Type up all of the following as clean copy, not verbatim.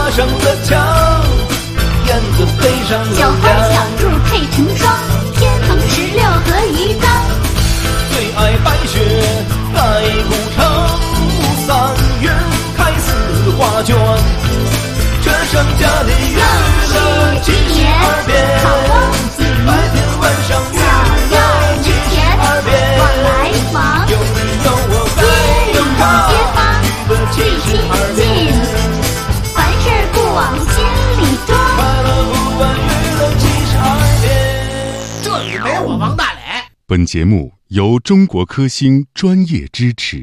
爬上了墙，燕子飞上了小花小兔配成双，天蓬16和鱼缸。 最爱白雪盖古城，3月开4花卷，这剩下的月了72遍，白天晚上月了72遍， 往来忙， 有你有我在街坊娱乐72遍， 凡事不往心里装， 快乐不管娱乐72遍。 这里没我王大磊。 本节目由中国科兴专业支持。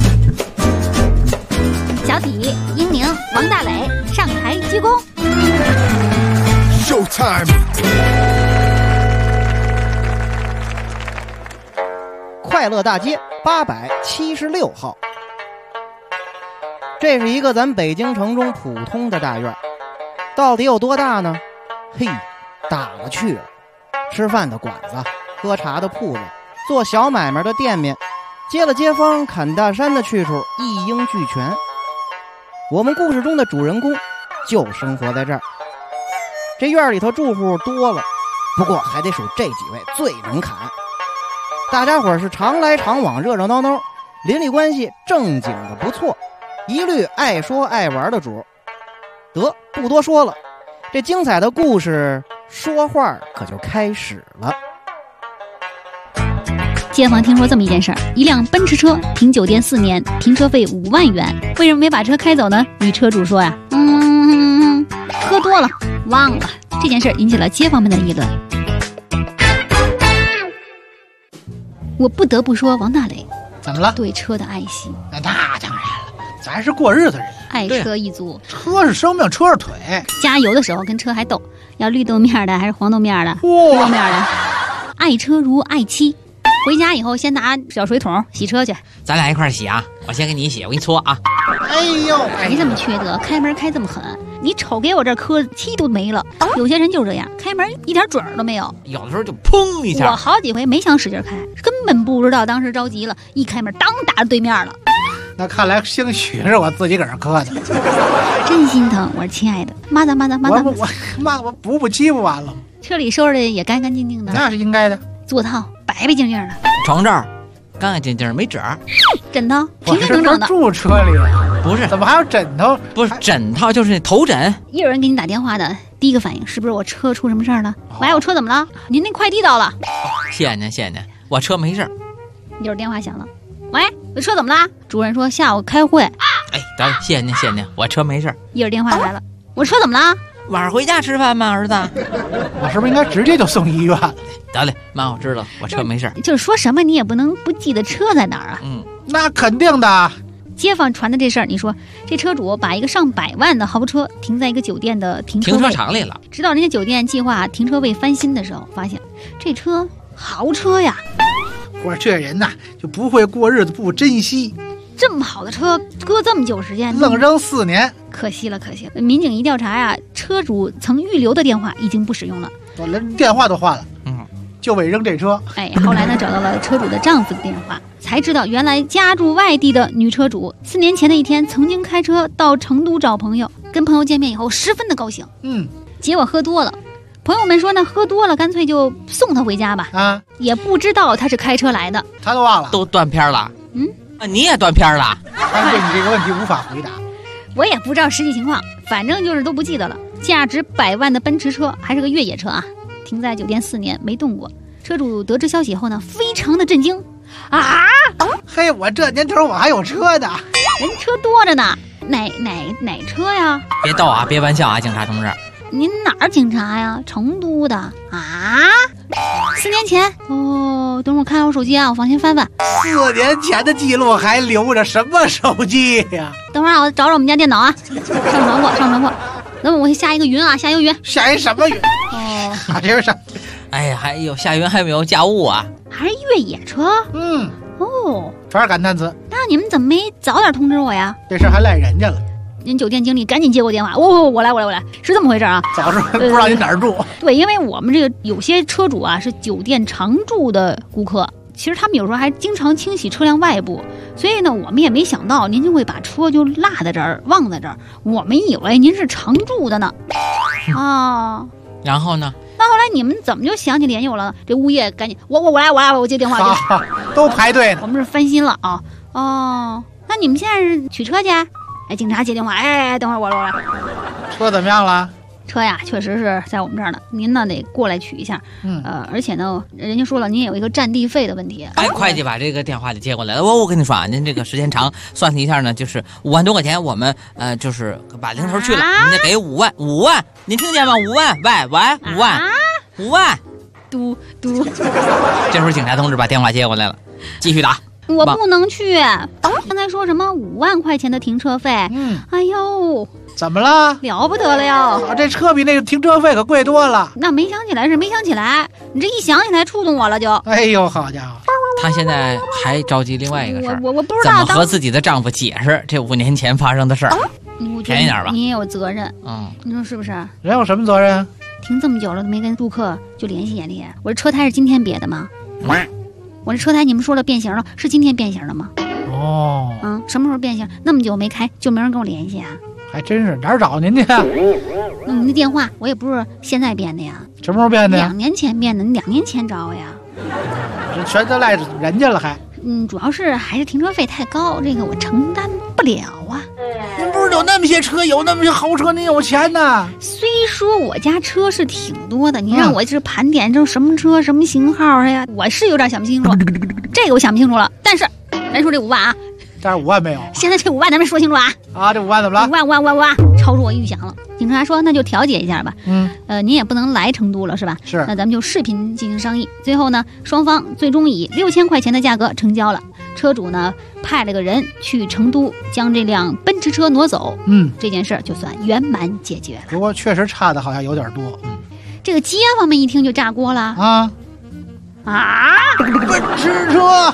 小体、英宁、王大磊上台鞠躬。 Showtime！ 快乐大街876号，这是一个咱北京城中普通的大院，到底有多大呢？嘿，大了去了。吃饭的馆子，喝茶的铺子，做小买卖的店面，接了街坊砍大山的去处一应俱全。我们故事中的主人公就生活在这儿。这院里头住户多了，不过还得数这几位最能砍。大家伙是常来常往，热热闹闹，邻里关系正经的不错，一律爱说爱玩的主。得，不多说了，这精彩的故事说话可就开始了。 街坊听说这么一件事儿，一辆奔驰车停酒店4年，停车费5万元，为什么没把车开走呢？女车主说呀，喝多了忘了。这件事引起了街坊们的议论。我不得不说，王大磊怎么了？ 对车的爱惜。 那当然了，咱是过日子人， 爱车一族。 车是生命，车是腿。 加油的时候跟车还斗，要绿豆面的还是黄豆面的？绿豆面的。爱车如爱妻。回家以后先拿小水桶洗车去， 咱俩一块洗啊！我先给你洗，我给你搓啊！ 哎呦， 没这么缺德，开门开这么狠，你瞅给我这磕漆都没了。有些人就这样，开门一点准儿都没有， 有的时候就砰一下。 我好几回没想使劲开，根本不知道当时着急了，一开门当打着对面了。 那看来兴许是我自己搁这磕的， 真心疼。我说亲爱的，妈的， 我补漆不完了？ 车里收拾的也干干净净的， 那是应该的。 座套白白净净的， 床罩干干净净没褶儿， 枕头平平整整的。 住车里不是？ 怎么还有枕头？ 不是枕套，就是那头枕。 一有人给你打电话的，第一个反应是不是我车出什么事儿了？喂，我车怎么了？您那快递到了。 谢谢您，谢谢您，我车没事。 一会儿电话响了，喂，我车怎么了？主任说下午开会。 哎，得了，谢谢您，谢谢您，我车没事。 一会儿电话来了，我车怎么了？ 晚上回家吃饭吗，儿子？ 我是不是应该直接就送医院？ 得嘞，妈，我知道，我车没事。 就是说什么你也不能不记得车在哪儿啊。 那肯定的。 街坊传的这事儿，你说这车主把一个上百万的豪车停在一个酒店的停车场里了， 直到人家酒店计划停车位翻新的时候，发现这车豪车呀。 我说这人呐，就不会过日子，不珍惜。 这么好的车搁这么久时间， 愣扔4年， 可惜了。民警一调查呀，车主曾预留的电话已经不使用了， 我连电话都换了，就为扔这车。 后来呢，找到了车主的丈夫的电话，才知道原来家住外地的女车主4年前的一天曾经开车到成都找朋友，跟朋友见面以后十分的高兴，结果喝多了。朋友们说呢，喝多了干脆就送他回家吧，也不知道他是开车来的， 他都忘了， 都断片了。你也断片了？ 他对你这个问题无法回答。 我也不知道实际情况，反正就是都不记得了。价值100万的奔驰车，还是个越野车啊，停在酒店4年没动过。车主得知消息后呢，非常的震惊啊！ 嘿，我这年头我还有车的， 人车多着呢，哪车呀？ 别逗啊，别玩笑啊，警察同志。 您哪儿警察呀？成都的啊？4年前哦，等会儿看看我手机啊，我往前翻翻。 4年前的记录还留着什么手机呀？ 等会儿我找找我们家电脑啊，上传过。那么我下一个云啊，下一个云。 下一什么云？还有啥？ 哎呀，还有下云还没有家务啊？ 还是越野车？ 全是感叹词。 那你们怎么没早点通知我呀？ 这事还赖人家了。 您酒店经理赶紧接过电话，我来，是这么回事啊？ 早知道不知道你哪儿住。 对，因为我们这个有些车主啊是酒店常住的顾客， 其实他们有时候还经常清洗车辆外部，所以呢，我们也没想到您就会把车就落在这儿，忘在这儿。我们以为您是常住的呢。啊， 然后呢？ 那后来你们怎么就想起联系我了？这物业赶紧，我来，我接电话去。 都排队呢。 我们是翻新了啊。哦，那你们现在是取车去？哎，警察接电话，哎，等会儿我来。 车怎么样了？ 车呀，确实是在我们这儿呢，您呢得过来取一下。而且呢，人家说了，您也有一个占地费的问题。 哎，会计把这个电话就接过来了。我跟你说啊，您这个时间长，算计一下呢，就是5万多块钱，我们就是把零头去了，您得给5万，您听见吗？5万，喂，5万， 嘟。 这时候警察同志把电话接过来了，继续打。 我不能去，刚才说什么5万块钱的停车费？哎呦， 怎么了？ 了不得了呀！ 这车比那个停车费可贵多了。 那没想起来是没想起来，你这一想起来触动我了就。 哎呦，好家伙！ 她现在还着急另外一个事儿， 我不知道怎么和自己的丈夫解释这5年前发生的事儿。便宜点吧， 你也有责任。你说是不是？ 人有什么责任？ 停这么久了都没跟顾客就联系。我这车胎是今天别的吗？我这车胎你们说了变形了，是今天变形的吗？什么时候变形？那么久没开，就没人跟我联系啊？ 还真是，哪儿找您去？ 那你的电话我也不是现在变的呀。 什么时候变的呀？ 2年前变的，你2年前找我呀？ 这全都赖人家了还？ 主要是还是停车费太高，这个我承担不了啊。 您不是有那么些车，有那么些豪车，您有钱呢。 虽说我家车是挺多的，你让我这盘点这什么车什么型号呀，我是有点想不清楚。这个我想不清楚了。但是咱说这5万啊， 但是5万没有。 现在这5万咱们说清楚啊。 这5万怎么了 ？5万，超出我预想了。警察说那就调解一下吧。您也不能来成都了是吧？ 是。 那咱们就视频进行商议。最后呢，双方最终以6000块钱的价格成交了。车主呢派了个人去成都将这辆奔驰车挪走。这件事就算圆满解决了。 不过确实差的好像有点多。 这个街坊们一听就炸锅了。 奔驰车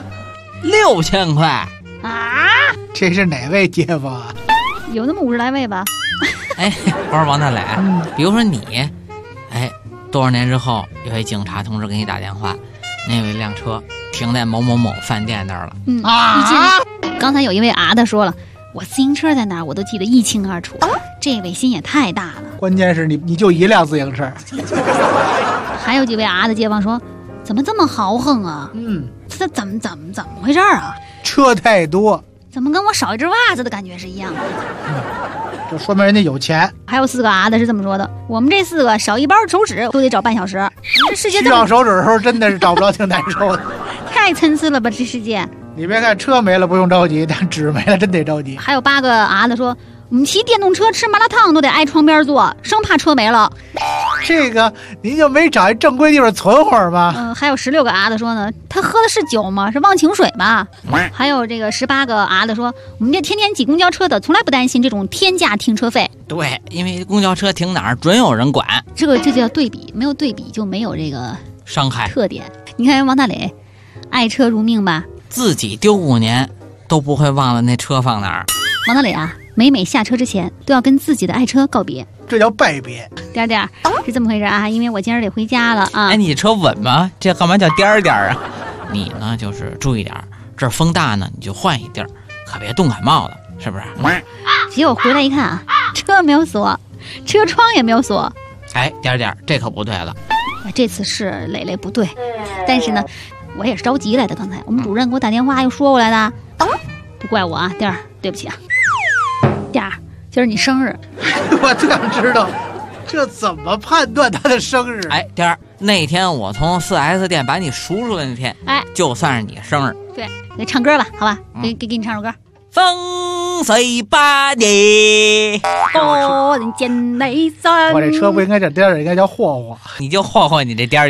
6000块这是哪位街坊啊？ 有那么50来位吧。 哎，我说王大磊，比如说你，多少年之后有一警察同志给你打电话，那有一辆车停在某某某饭店那儿了。刚才有一位的说了，我自行车在哪儿我都记得一清二楚。这位心也太大了。 关键是你就一辆自行车。 还有几位的街坊说，怎么这么豪横啊？这怎么回事啊？ 车太多， 怎么跟我少一只袜子的感觉是一样的？ 就说明人家有钱。 还有4个的是这么说的，我们这4个少一包手指都得找半小时。这世界需要手指的时候真的是找不着，挺难受的。 太参差了吧这世界。 你别看车没了不用着急，但纸没了真得着急。 还有8个的说，我们骑电动车吃麻辣烫都得挨窗边坐，生怕车没了。 这个您就没找一正规地方存会儿吗？ 还有16个的说呢，他喝的是酒吗？是忘情水吧？还有这个18个的说，我们这天天挤公交车的，从来不担心这种天价停车费。 对，因为公交车停哪儿准有人管。 这就叫对比，没有对比就没有这个伤害特点。你看王大磊，爱车如命吧？自己丢5年都不会忘了那车放哪儿。 王大磊每下车之前都要跟自己的爱车告别， 这叫拜别。 点是这么回事因为我今儿得回家了啊。 你车稳吗？这干嘛叫点啊？你呢就是注意点，这儿风大呢你就换一地儿，可别冻感冒了，是不是？ 结果回来一看车没有锁，车窗也没有锁。 点这可不对了。 这次是磊磊不对，但是呢我也是着急来的。刚才我们主任给我打电话又说过来的，不怪我点对不起点今儿你生日。 我就想知道这怎么判断他的生日。 点那天我从4S 店把你赎出来那天，就算是你生日。 对，给唱歌吧，好吧，给你唱首歌。 风随把你多人见雷声。 我这车不应该叫点，应该叫霍霍。 你就霍霍你这点。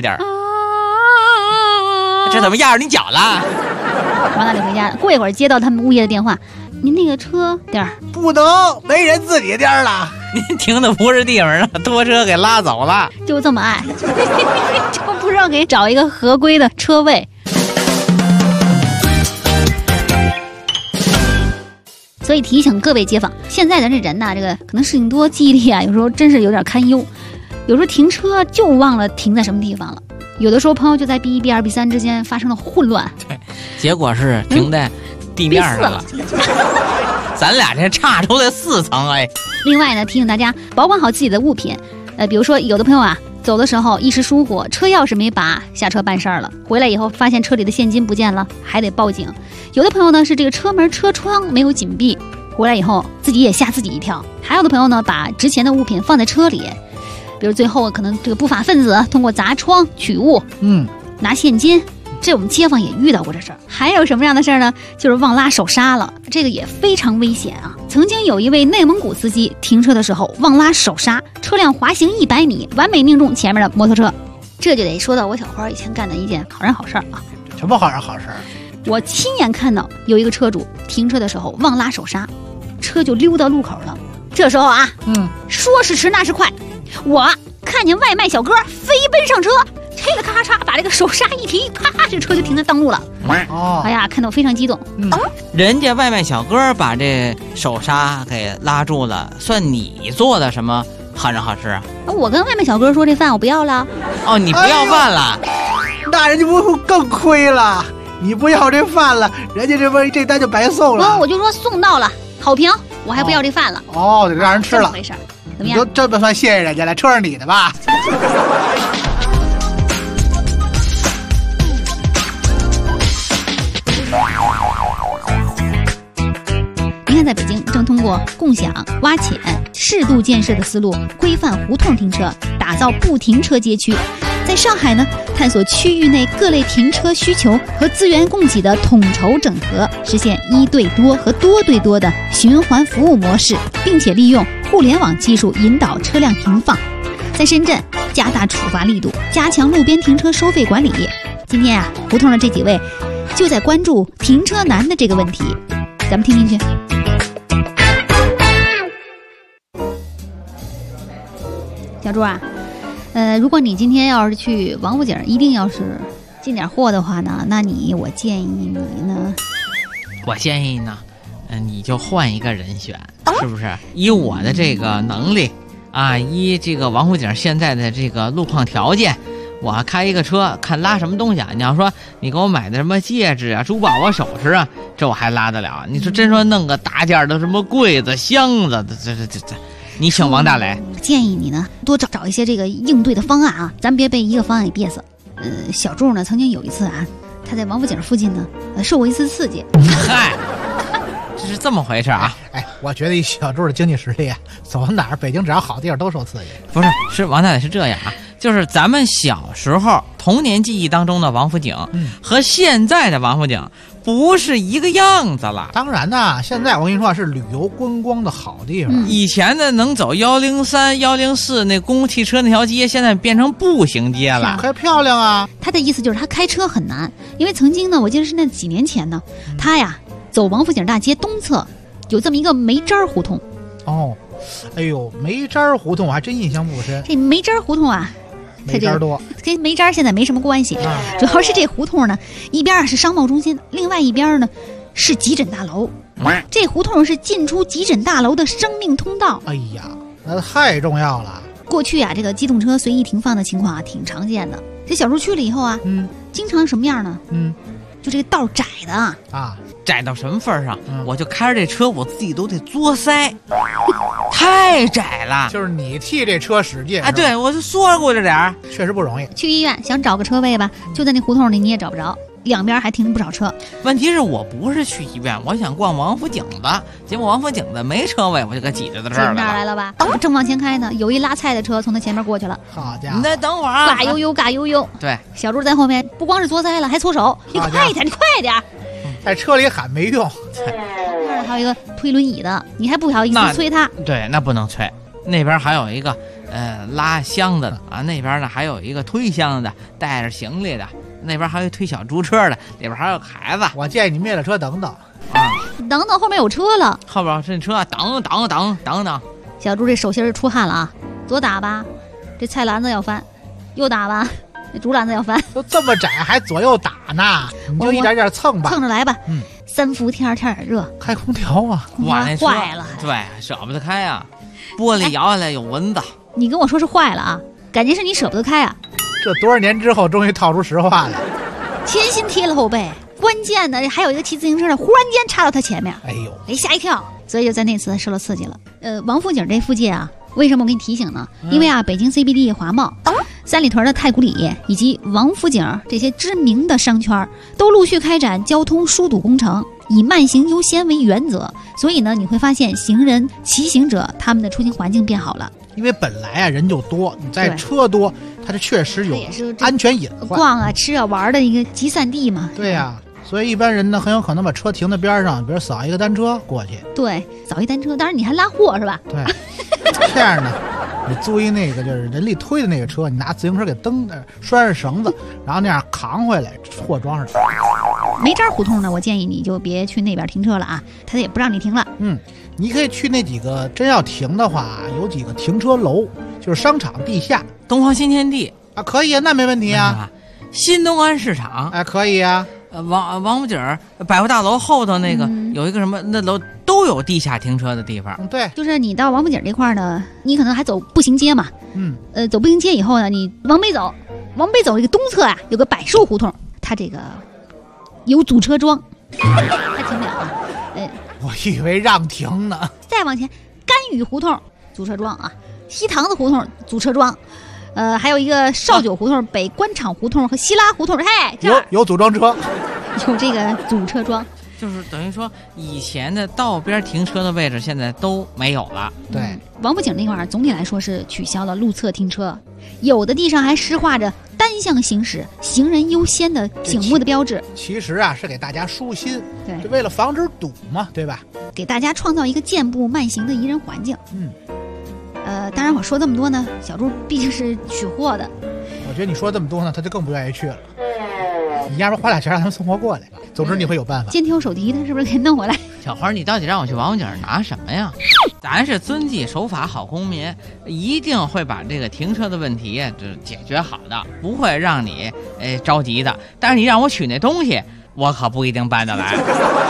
这怎么压着你脚了？ 王大磊回家，过一会儿接到他们物业的电话，您那个车不能，没人自己点了。 您停的不是地方，让拖车给拉走了。 就这么爱，就不知道给找一个合规的车位。所以提醒各位街坊，现在的这人这个可能事情多记忆力有时候真是有点堪忧，有时候停车就忘了停在什么地方了。 有的时候朋友就在 B1、B2、B3之间发生了混乱， 对，结果是停在地面上了。咱俩这差出来4层哎。 另外呢，提醒大家保管好自己的物品，比如说有的朋友啊，走的时候一时疏忽，车钥匙没拔，下车办事儿了，回来以后发现车里的现金不见了，还得报警。有的朋友呢是这个车门车窗没有紧闭，回来以后自己也吓自己一跳。还有的朋友呢把值钱的物品放在车里，比如最后可能这个不法分子通过砸窗取物，拿现金。这我们街坊也遇到过这事儿。还有什么样的事儿呢？就是忘拉手刹了，这个也非常危险啊。曾经有一位内蒙古司机停车的时候忘拉手刹，车辆滑行100米，完美命中前面的摩托车。这就得说到我小花以前干的一件好人好事儿啊。 什么好人好事儿？ 我亲眼看到有一个车主停车的时候忘拉手刹，车就溜到路口了。这时候啊，说是迟那是快，我看见外卖小哥飞奔上车，这个咔嚓把这个手刹一提，啪，这车就停在当路了。哎呀，看到非常激动。 人家外卖小哥把这手刹给拉住了，算你做的什么好人好事啊？ 我跟外卖小哥说这饭我不要了。 哦，你不要饭了？ 那人家不更亏了？你不要这饭了，人家这单就白送了。 我就说送到了，好评，我还不要这饭了。 得让人吃了。 没事，怎么样？ 你就这么算谢谢人家了？车是你的吧？ 您看，在北京正通过共享、挖潜、适度建设的思路，规范胡同停车，打造不停车街区。在上海呢，探索区域内各类停车需求和资源供给的统筹整合，实现1对多和多对多的循环服务模式，并且利用互联网技术引导车辆停放。在深圳，加大处罚力度，加强路边停车收费管理。今天啊，胡同的这几位就在关注停车难的这个问题，咱们听听去。小朱啊，如果你今天要是去王府井，一定要是进点货的话呢，那我建议你呢？ 我建议呢，你就换一个人选，是不是？以我的这个能力啊，依这个王府井现在的这个路况条件，我开一个车，看拉什么东西啊？你要说你给我买的什么戒指啊、珠宝啊、首饰啊，这我还拉得了。你说真说弄个大件的什么柜子、箱子，这。你请王大雷， 建议你呢多找一些这个应对的方案啊，咱别被一个方案给憋死。小柱呢曾经有一次啊，他在王府井附近呢受过一次刺激。 嗨，这是这么回事啊？ 我觉得以小柱的经济实力啊，走到哪儿北京只要好地方都受刺激。 不是，是王大雷是这样啊，就是咱们小时候童年记忆当中的王府井，和现在的王府井不是一个样子了。 当然呐，现在我跟你说是旅游观光的好地方。 以前的能走103、104那公共汽车那条街，现在变成步行街了， 还漂亮啊。 他的意思就是他开车很难，因为曾经呢，我记得是那几年前呢，他呀走王府井大街东侧有这么一个煤渣胡同。 煤渣胡同我还真印象不深。 这煤渣胡同啊， 煤渣多， 跟煤渣现在没什么关系，主要是这胡同呢，一边是商贸中心，另外一边呢是急诊大楼。这胡同是进出急诊大楼的生命通道。 哎呀，那太重要了。 过去啊，这个机动车随意停放的情况啊，挺常见的。这小时候去了以后啊，经常什么样呢？就这个道窄的啊， 窄到什么份上？我就开着这车，我自己都得作腮，太窄了。 就是你替这车使劲啊！对，我就缩过着点儿， 确实不容易。 去医院想找个车位吧，就在那胡同里你也找不着，两边还停着不少车。 问题是我不是去医院，我想逛王府井的，结果王府井的没车位，我就给挤着到这儿来了吧？正往前开呢，有一拉菜的车从他前面过去了。 好家伙！ 你再等会儿啊！ 嘎悠悠，嘎悠悠。 对， 小柱在后面，不光是作腮了，还搓手。你快一点，你快点！ 在车里喊没用。 那还有一个推轮椅的，你还不好意思催他？ 对，那不能催。那边还有一个拉箱子的啊，那边呢还有一个推箱子的，带着行李的。那边还有推小猪车的，里边还有孩子。 我建议你灭了车等等等等，后面有车了。 后边这车等。 小猪这手心出汗了啊，左打吧，这菜篮子要翻；右打吧，这竹篮子要翻。 都这么窄还左右打呢，你就一点点蹭吧， 蹭着来吧。3伏天也热， 开空调啊， 哇，那坏了。 对，舍不得开啊，玻璃摇下来有蚊子。 你跟我说是坏了啊，感觉是你舍不得开啊。 这多少年之后，终于套出实话来。 前心贴了后背，关键的还有一个骑自行车的，忽然间插到他前面， 哎呦， 给吓一跳，所以就在那次受了刺激了。王府井这附近啊，为什么我给你提醒呢？因为啊，北京 CBD、华贸、三里屯的太古里以及王府井这些知名的商圈都陆续开展交通疏堵工程，以慢行优先为原则，所以呢，你会发现行人、骑行者他们的出行环境变好了。 因为本来啊人就多，你在车多，它这确实有安全隐患。 逛啊、吃啊、玩的一个集散地嘛。 对呀、所以一般人呢很有可能把车停在边上，比如扫一个单车过去。 对，扫一单车，当然你还拉货是吧？ 对，这样呢，你租一那个就是人力推的那个车，你拿自行车给蹬着，拴上绳子，然后那样扛回来，货装上。 梅渣胡同呢，我建议你就别去那边停车了啊，他也不让你停了。 你可以去那几个，真要停的话，有几个停车楼，就是商场地下。 东方新天地啊，可以啊，那没问题啊。 新东安市场， 哎，可以啊。 王府井百货大楼后头那个、有一个什么，那楼都有地下停车的地方。 对， 就是你到王府井这块呢，你可能还走步行街嘛。走步行街以后呢，你往北走这个东侧啊，有个柏树胡同，它这个有阻车桩，还停不了啊。 我以为让停呢。 再往前，甘雨胡同阻车桩啊，西塘子胡同阻车桩，还有一个绍九胡同、北官场胡同和西拉胡同，嘿， 有组装车， 有这个阻车桩， 就是等于说以前的道边停车的位置现在都没有了。 对， 王府井那块儿总体来说是取消了路侧停车，有的地上还施画着单向行驶、行人优先的醒目的标志。 其实啊，是给大家舒心， 对， 就为了防止堵嘛，对吧？ 给大家创造一个健步慢行的宜人环境。当然我说这么多呢，小猪毕竟是取货的。 我觉得你说这么多呢，他就更不愿意去了。你要不花俩钱让他们送货过来，总之你会有办法。 肩挑手提的，是不是给弄回来？ 小花，你到底让我去王府井拿什么呀？咱是遵纪守法好公民，一定会把这个停车的问题就解决好的，不会让你着急的。但是你让我取那东西，我可不一定办得来。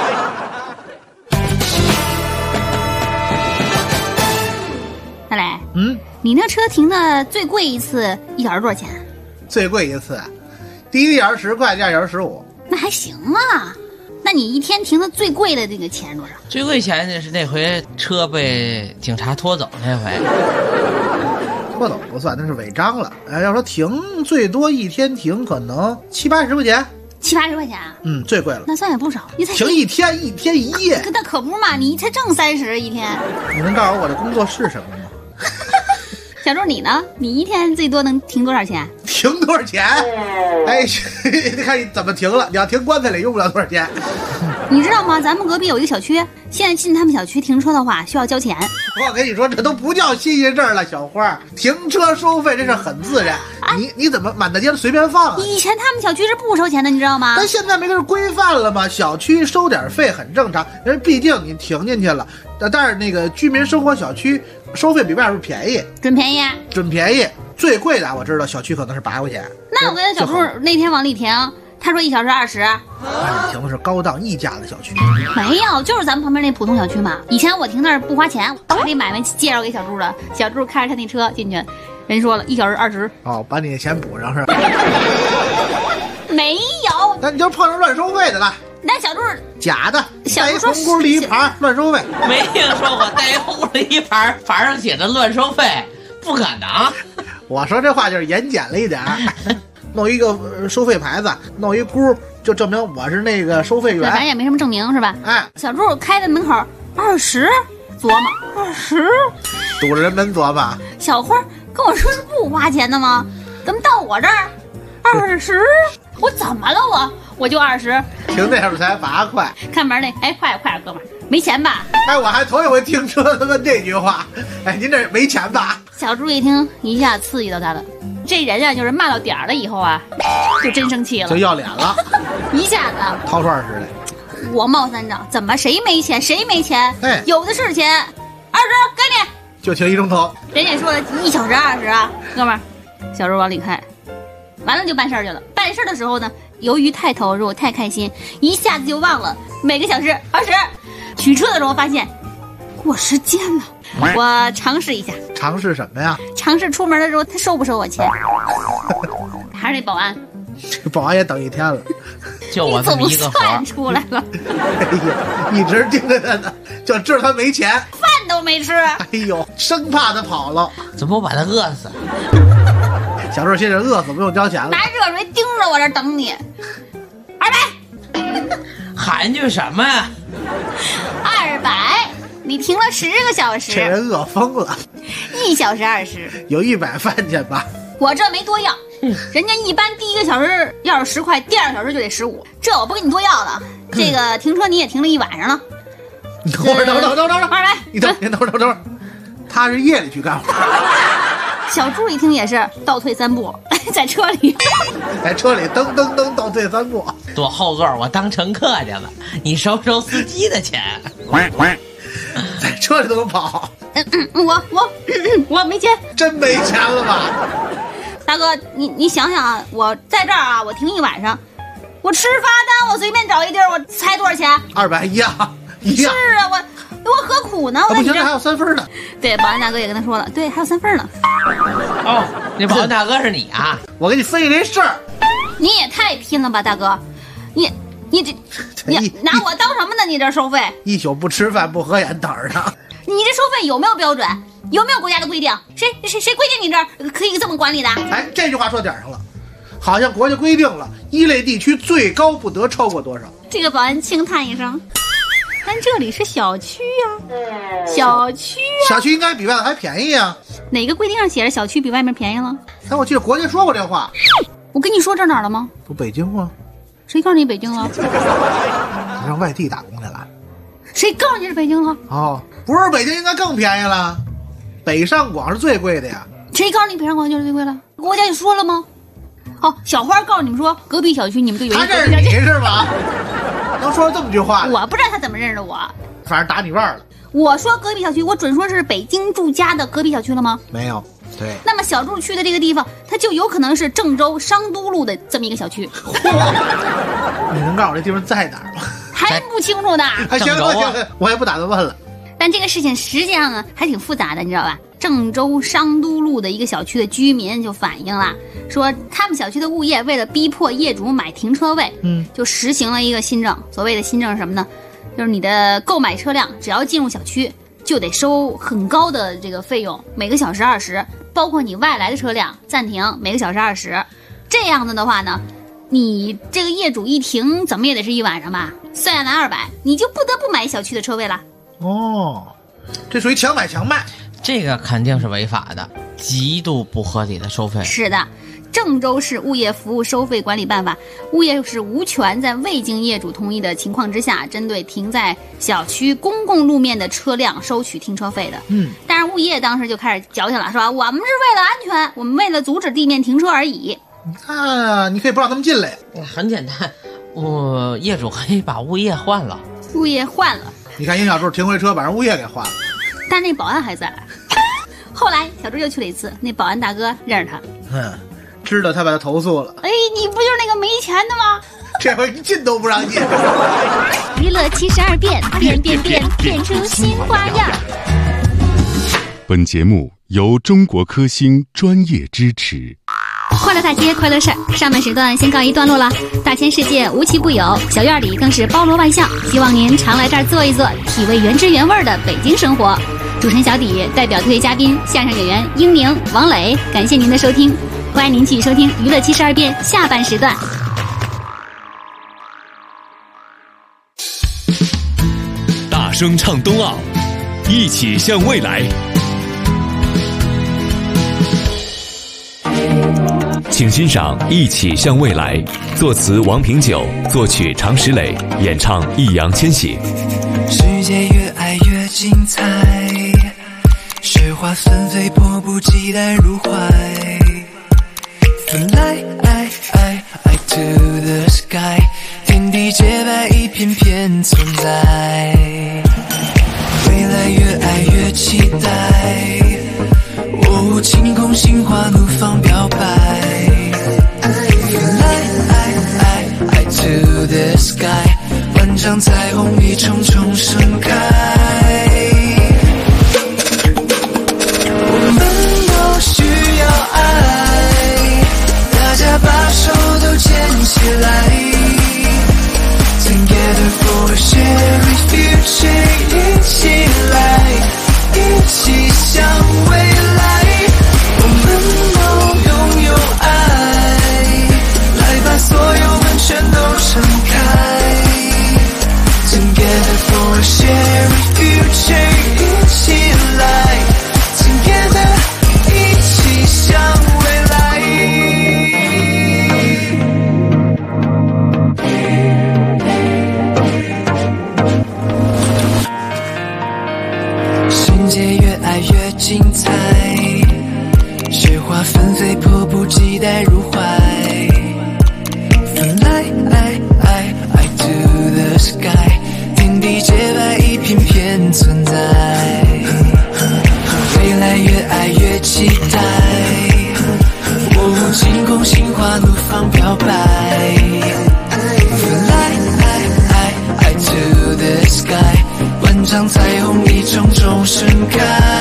大磊，你那车停的最贵一次1小时多少钱？ 最贵一次，第一个小时10块，第二小时15。 那还行啊。那你一天停的最贵的这个钱是多少？ 最贵钱的是那回车被警察拖走那回。 拖走不算，那是违章了。要说停最多一天停可能70、80块钱。 70、80块钱啊？ 最贵了。 那算也不少。你才停一天一夜。 那可不嘛，你才挣30一天。 你能告诉我这工作是什么吗？ 小周，你呢？你一天最多能停多少钱？ 停多少钱？哎，你看你怎么停了？你要停棺材里用不了多少钱。 你知道吗？咱们隔壁有一个小区，现在进他们小区停车的话需要交钱。 我跟你说，这都不叫新鲜事儿了，小花。停车收费这是很自然。你怎么满大街随便放啊？ 以前他们小区是不收钱的，你知道吗？ 但现在没个规范了吗？小区收点费很正常，因为毕竟你停进去了。但是那个居民生活小区收费比外边便宜， 准便宜，准便宜。最贵的我知道，小区可能是8块钱。 那我跟小朱那天往里停，他说1小时20。 你停的是高档一家的小区？ 没有，就是咱们旁边那普通小区嘛。以前我停那儿不花钱，把这买卖介绍给小朱的。小朱开着他那车进去，人说了1小时20。 哦，把你的钱补上是吧？ 没有， 那你就碰上乱收费的了。 那小朱假的， 小朱说红箍立牌乱收费， 没听说过带一红箍立牌，牌上写着乱收费，不可能。 我说这话就是言简了一点，弄一个收费牌子，弄一箍，就证明我是那个收费员。 反正也没什么证明是吧？ 哎， 小朱开在门口20，琢磨20， 堵着人门琢磨。 小花跟我说是不花钱的吗？怎么到我这儿20？我怎么了我就20， 停那会儿才8块。 看门那，哎，快哥们儿，没钱吧？ 哎，我还头一回听车问这句话。哎，您这没钱吧？ 小朱一听，一下刺激到他了。这人啊，就是骂到点儿了以后啊，就真生气了， 就要脸了， 一下子掏出20来。 火冒三丈，怎么谁没钱？谁没钱？ 哎， 有的是钱。20给你， 就停1钟头。 人家说了1小时20啊，哥们儿，小朱往里开。完了就办事儿去了。办事儿的时候呢，由于太投入太开心，一下子就忘了每个小时20。取车的时候发现过时间了，我尝试一下。 尝试什么呀？ 尝试出门的时候他收不收我钱。 还是那保安？ 保安也等一天了， 就我这么一个活算出来了。 哎呦，一直盯着他呢，就知道他没钱， 饭都没吃。 哎呦，生怕他跑了， 怎么把他饿死？ 小时候现在饿死不用交钱了， 拿热水盯着我这等你。200， 喊句什么呀 ？200，你停了10个小时， 这人饿疯了。 1小时20， 有100饭钱吧？ 我这没多要，人家一般第1个小时要是10块，第2个小时就得15，这我不跟你多要了。这个停车你也停了1晚上了。 你等会儿，等 ，200， 你等会儿，他是夜里去干活。 小猪一听也是倒退3步，在车里噔倒退3步， 躲后座，我当乘客去了，你收司机的钱。 在车里都能跑。 我没钱， 真没钱了吧？ 大哥，你想想，我在这儿啊，我停1晚上，我吃罚单，我随便找一地儿，我猜多少钱 ？200一样。 是啊，我何苦呢？我不行，还有3分呢。 对，保安大哥也跟他说了，对，还有3分呢。 哦，那保安大哥是你啊？ 我给你分析这事儿。 你也太拼了吧，大哥！你拿我当什么呢？你这收费 1宿不吃饭不合眼等着呢。 你这收费有没有标准？有没有国家的规定？谁规定你这儿可以这么管理的？ 哎，这句话说点上了，好像国家规定了，1类地区最高不得超过多少。 这个保安轻叹一声。但这里是小区呀，小区应该比外头还便宜啊。 哪个规定上写着小区比外面便宜了？ 哎，我记得国家说过这话。 我跟你说这哪儿了吗？ 不北京吗？ 谁告诉你北京了？ 让外地打工去了。 谁告诉你是北京了？ 哦，不是北京应该更便宜了。北上广是最贵的呀。 谁告诉你北上广就是最贵了？国家就说了吗？哦，小花告诉你们说隔壁小区你们就以为他认识你是吗？能说这么句话？ 我不知道他怎么认识我， 反正打你腕了。 我说隔壁小区，我准说是北京住家的隔壁小区了吗？ 没有。对。 那么小猪去的这个地方，它就有可能是郑州商都路的这么一个小区。 你能告诉我这地方在哪儿吗？ 还不清楚呢。 行了，我也不打算问了。 但这个事情实际上呢还挺复杂的，你知道吧？郑州商都路的一个小区的居民就反映了，说他们小区的物业为了逼迫业主买停车位，就实行了一个新政。所谓的新政是什么呢？就是你的购买车辆只要进入小区，就得收很高的这个费用，每个小时20，包括你外来的车辆暂停每个小时20。这样子的话呢，你这个业主一停怎么也得是1晚上吧，算下来200，你就不得不买小区的车位了。 哦，这属于强买强卖。 这个肯定是违法的，极度不合理的收费。 是的，郑州市物业服务收费管理办法，物业是无权在未经业主同意的情况之下，针对停在小区公共路面的车辆收取停车费的。但是物业当时就开始矫情了，说我们是为了安全，我们为了阻止地面停车而已。 那你可以不让他们进来。 很简单，我业主可以把物业换了。 物业换了， 你看小猪停回车把人物业给换了， 但那保安还在。后来小猪又去了一次，那保安大哥认识他， 知道他把他投诉了。 哎，你不就是那个没钱的吗？ 这回进都不让进。 娱乐72变，变出新花样。 本节目由中国科兴专业支持。 快乐大街，快乐事儿，上半时段先告一段落了。大千世界无奇不有，小院里更是包罗万象。希望您常来这儿坐一坐，体味原汁原味的北京生活。主持人小底代表特约嘉宾相声演员英宁、王磊，感谢您的收听，欢迎您继续收听娱乐72变下半时段。 大声唱冬奥，一起向未来。请欣赏《一起向未来》，作词王平久，作曲常石磊，演唱易烊千玺。 世界越爱越精彩，雪花纷飞，迫不及待入怀。Fly to the sky， 天地洁白，一片片存在。未来越爱越期待，晴空心花怒放表白。Fly to the sky， 万丈彩虹一重重盛开。我们都需要爱，大家把情节越爱越精彩，雪花纷飞，迫不及待入怀。Fly I to the sky， 天地洁白一片片存在，未来越爱越期待，我无惊恐心花怒放飘摆。Fly I to the sky， 万丈彩虹一重重盛开。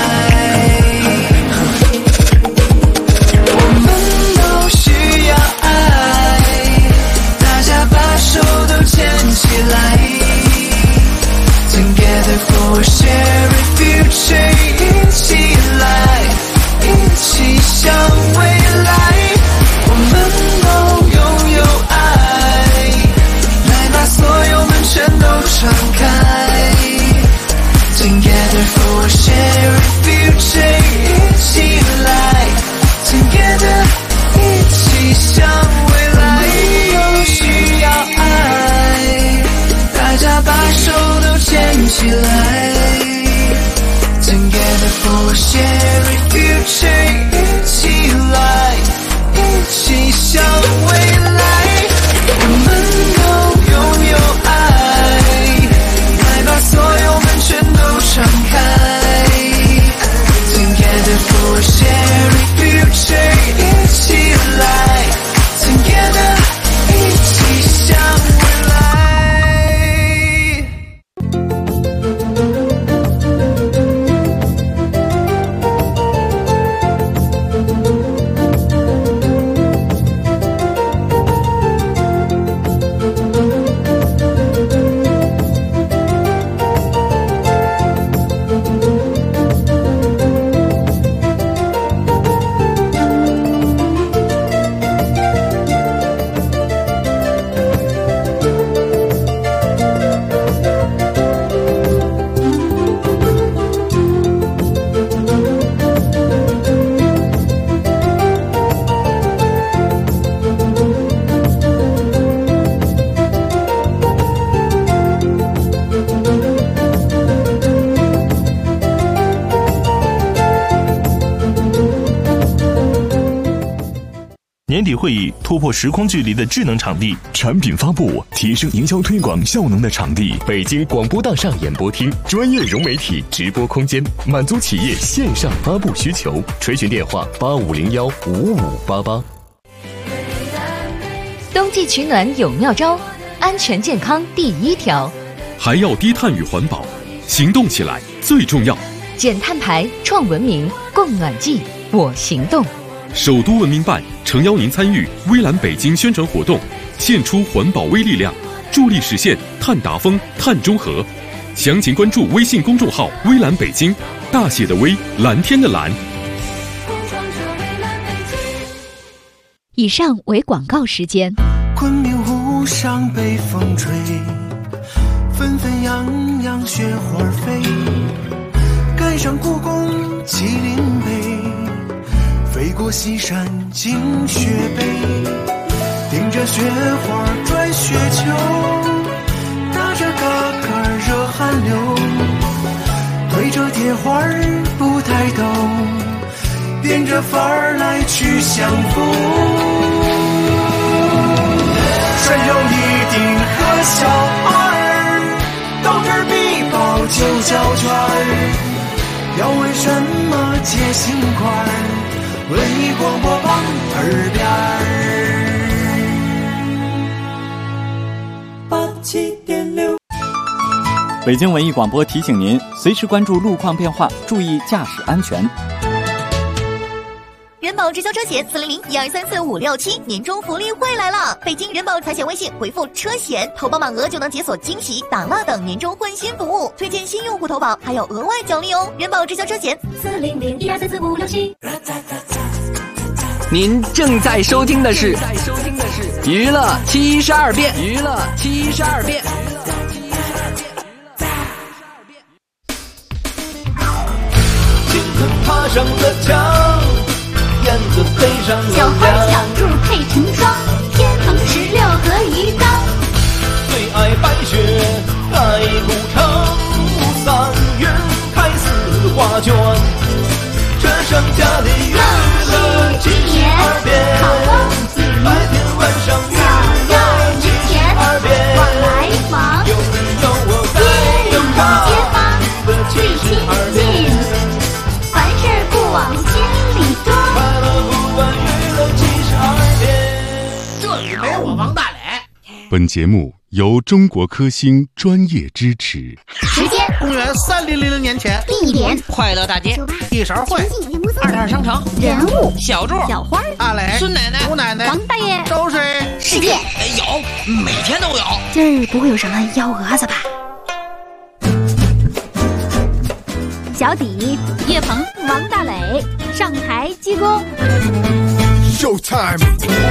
我们都需要爱，大家把手都牵起来 ，Together for a shared future， 一起来，一起向未来。我们都拥有爱，来把所有门全都敞开。Together for a shared future， 一起来 Together， 一起向未来。都需要爱，大家把手都牵起来 Together for a shared future， 一起来，一起向未来。我们都拥有爱，来把所有门全都敞开 Together for a shared future， 一起来 Together， 一起向未来。 年底会议突破时空距离的智能场地， 产品发布提升营销推广效能的场地， 北京广播大厦演播厅，专业融媒体直播空间，满足企业线上发布需求。垂询电话85015588。 冬季取暖有妙招，安全健康第一条， 还要低碳与环保，行动起来最重要。 减碳排，创文明，供暖季，我行动。 首都文明办诚邀您参与微蓝北京宣传活动，献出环保微力量，助力实现碳达峰、碳中和。详情关注微信公众号“微蓝北京”，大写的微，蓝天的蓝。 以上为广告时间。 昆明湖上北风吹，纷纷扬扬雪花飞，赶上故宫麒麟碑，飞过西山进雪北，顶着雪花转雪球，打着嘎嘎热汗流，对着铁花不抬头，变着法儿来去相逢。山有一定和小儿，到这儿必报就交卷儿，要为什么接心块儿？文艺广播榜耳边87.6。 北京文艺广播提醒您，随时关注路况变化，注意驾驶安全。 人保直销车险400-1234-567年终福利会来了！北京人保财险微信回复车险，投保满额就能解锁惊喜、打蜡等年终换新服务，推荐新用户投保还有额外奖励哦！人保直销车险400-1234-567。 您正在收听的是娱乐72变，娱乐72变。 金豚爬上了墙，燕子飞上了小花小猪配成双，天蓬16和鱼缸。 最爱白雪，爱古城，3月开4花画卷，这剩下的娱乐72变，白天晚上娱乐72变， 往来忙， 有你有我街里街坊最亲近，凡事不往心里钻。 快乐不断娱乐72变。 这里没我王大磊。 本节目由中国科兴专业支持。 时间： 公元3000年前。 地点： 快乐大街。 一勺烩。 二摊商城。 人物： 小柱、 小花、 阿磊、 孙奶奶、 吴奶奶、 王大爷、 周水。 世界有，每天都有。 今儿不会有什么幺蛾子吧？小底、 叶鹏、 王大磊上台鞠躬。 Showtime。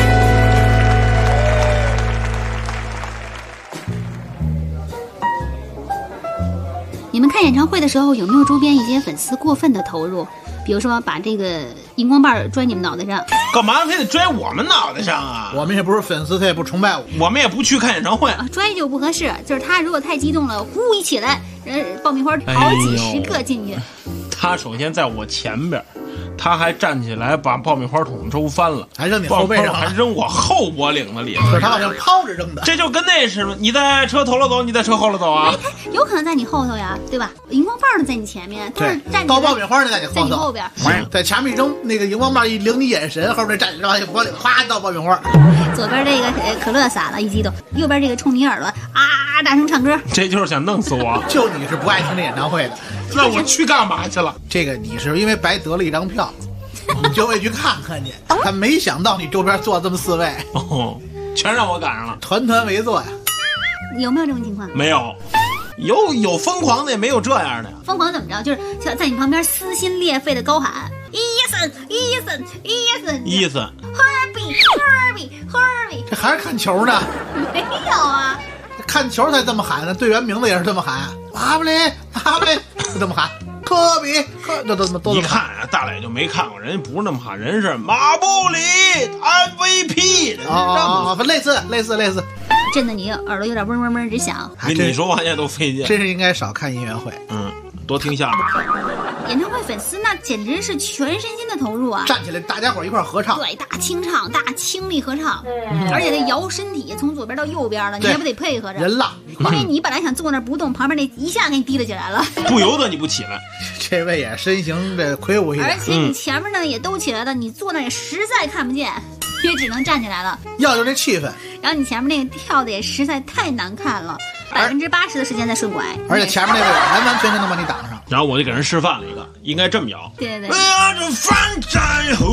你们看演唱会的时候，有没有周边一些粉丝过分的投入？比如说把这个荧光棒拽你们脑袋上， 干嘛非得拽我们脑袋上啊？ 我们也不是粉丝，他也不崇拜我们也不去看演唱会。 拽就不合适，就是他如果太激动了，呼一起来，爆米花好几十个进去。 他首先在我前边，他还站起来把爆米花桶周翻了， 还扔你后背上， 还扔我后脖领子里。 可是他好像抛着扔的， 这就跟那似的，你在车头了走，你在车后了走啊？ 有可能在你后头呀，对吧？荧光棒在你前面，但是站倒爆米花的在你后边， 在前面一扔，那个荧光棒一领你眼神，后边站着，然后脖领哗倒爆米花。 左边这个可乐洒了，一激动；右边这个冲你耳朵啊，大声唱歌。 这就是想弄死我。 就你是不爱听这演唱会的， 那我去干嘛去了？ 这个你是因为白得了一张票。你就为去看看去，他没想到你周边坐这么4位， 全让我赶上了， 团团围坐呀。 有没有这种情况？ 没有，有疯狂的，也没有这样的呀。 疯狂怎么着？就是像在你旁边撕心裂肺的高喊：“Eason，Herbie。” 这还是看球呢？ 没有啊， 看球才这么喊呢。队员名字也是这么喊，马布里，就这么喊。科比，都一看啊，大磊就没看过，人家不是那么喊，人是马布里 MVP， 类似。 震得你耳朵有点嗡嗡嗡直响。 你说话现在都费劲， 真是应该少看音乐会， 多听相声。 演唱会粉丝那简直是全身心的投入啊！ 站起来，大家伙一块合唱， 对，大清唱、大倾力合唱，而且得摇身体，从左边到右边了，你还不得配合着？ 人浪， 因为你本来想坐那不动，旁边那一下给你提了起来了， 不由得你不起来。 这位也身形这魁梧一点， 而且你前面呢也都起来了，你坐那也实在看不见，也只能站起来了。 要就这气氛， 然后你前面那个跳的也实在太难看了，80%的时间在顺拐， 而且前面那位完完全全能把你挡上。 然后我就给人示范了一个，应该这么摇。 对。 哎呀，这翻战后，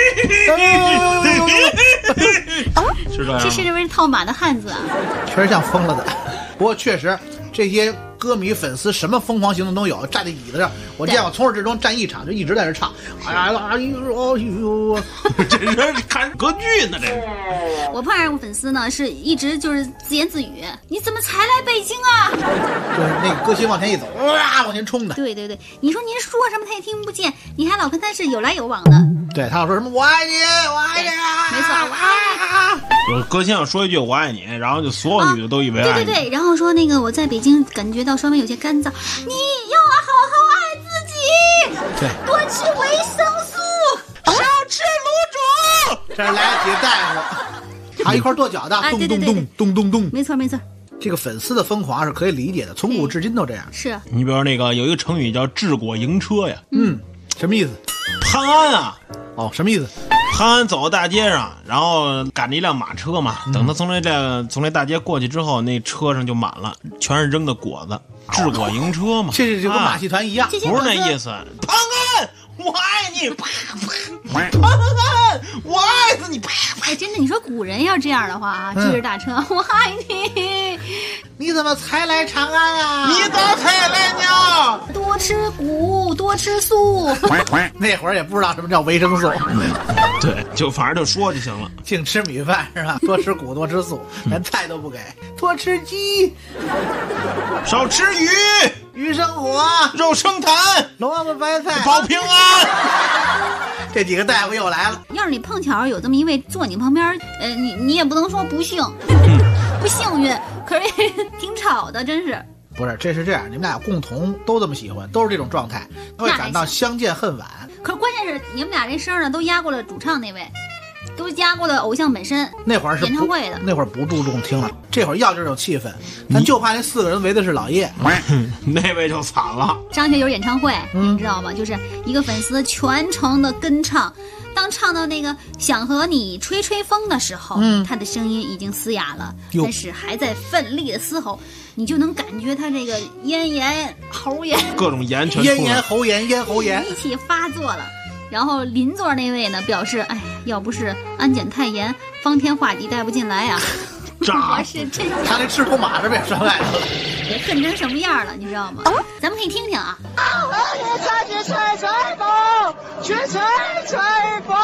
是这样。 这是这位套马的汉子啊， 确实像疯了的。不过确实，这些歌迷粉丝什么疯狂行动都有，站在椅子上，我见过从始至终站一场就一直在这唱，哎呦， 这是看歌剧呢，这是。 我碰上过粉丝呢，是一直就是自言自语，你怎么才来北京啊？ 就是那个歌星往前一走，哇，往前冲的。 对，你说您说什么他也听不见，你还老跟他是有来有往的。 对，他要说什么我爱你，我爱你， 没错，我爱你。有歌星要说一句我爱你，然后就所有女的都以为爱你。 对，然后说那个我在北京感觉到稍微有些干燥，你要好好爱自己， 对， 多吃维生素， 少吃卤煮。 这来了几个大夫，还一块跺脚的，咚， 没错。 这个粉丝的疯狂是可以理解的，从古至今都这样。 是你比如说那个有一个成语叫治国营车呀， 什么意思？ 潘安啊， 什么意思？ 潘安走到大街上，然后赶着一辆马车嘛，等他从那大街过去之后，那车上就满了，全是扔的果子，治国营车嘛， 这就跟马戏团一样， 不是那意思。潘安，我爱你，潘安，我爱死你， 哎，真的，你说古人要这样的话啊，追着大车，我爱你， 你怎么才来长安啊？ 你咋才来呢？ 多吃谷，多吃素。 那会儿也不知道什么叫维生素， 对，就反正就说就行了。 净吃米饭是吧？多吃谷，多吃素，连菜都不给。多吃鸡， 少吃鱼， 鱼生火， 肉生痰， 萝卜白菜， 保平安。 这几个大夫又来了。 要是你碰巧有这么一位坐你旁边，你也不能说不幸，不幸运，可是挺吵的，真是。 不是，这是这样，你们俩共同都这么喜欢，都是这种状态，会感到相见恨晚。 可是关键是你们俩这声呢，都压过了主唱那位，都压过了偶像本身。 那会儿是演唱会的， 那会儿不注重听了，这会儿要这种气氛，咱就怕那4个人围的是老叶， 那位就惨了。 张学友演唱会，你知道吗？就是一个粉丝全程的跟唱。当唱到那个想和你吹吹风的时候，他的声音已经嘶哑了，但是还在奋力的嘶吼，你就能感觉他这个咽炎、喉炎， 各种炎全出来， 咽喉炎、咽喉炎一起发作了。然后邻座那位呢表示，哎，要不是安检太严，方天画戟带不进来呀。我是真他那赤兔马是被拴外头了， 恨成什么样了，你知道吗？咱们可以听听啊。 去吹吹风，去吹吹风。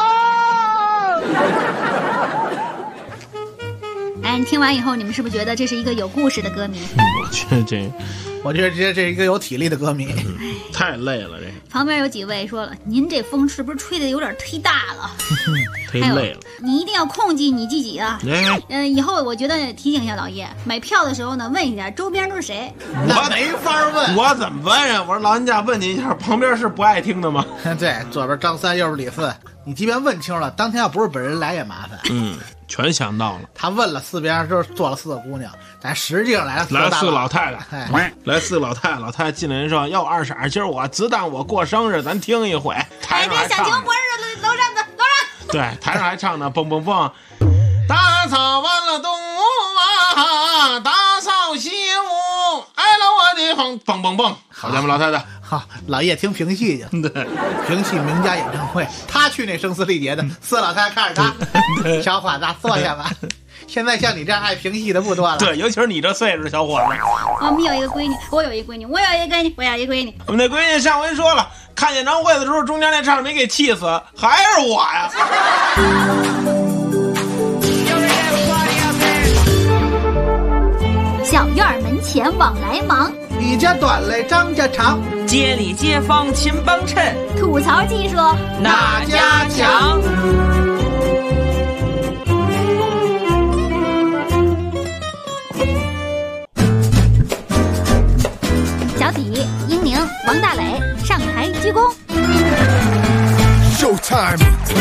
哎，你听完以后，你们是不是觉得这是一个有故事的歌迷？ 我觉得这是一个有体力的歌迷， 太累了这。 旁边有几位说了，您这风是不是吹的有点忒大了？ 忒累了， 你一定要控制你自己啊！以后我觉得提醒一下老爷，买票的时候呢，问一下周边都是谁。 我没法问， 我怎么问呀？我说老人家问你一下，旁边是不爱听的吗？ 对，左边张三，右边李四。你即便问清了，当天要不是本人来也麻烦。 全想到了。 他问了4边，就是坐了4个姑娘，但实际上来了 4个老太太，来4个老太太。老太太进来说：“要我二婶，今儿我只当我过生日，咱听一回。”台上还唱。 想听我是楼上的。 对，台上还唱呢，蹦蹦蹦。大草完了东屋啊，大扫西屋，挨了我的风，蹦蹦蹦。好家伙，老太太。 好，老叶听评戏去。 对， 评戏名家演唱会，他去那声嘶力竭的，4老太太看着他，小伙子坐下吧。现在像你这样爱评戏的不多了。 对，尤其是你这岁数小伙子。 我们有一个闺女，我有一闺女，我有一个闺女，我有一闺女。 我们那闺女上回说了，看演唱会的时候，中间那差点没给气死，还是我呀。 小院门前往来忙， 李家短嘞张家长， 街里街坊亲帮衬， 吐槽技术哪家强？ 小体、英宁、王大磊上台鞠躬。 Showtime。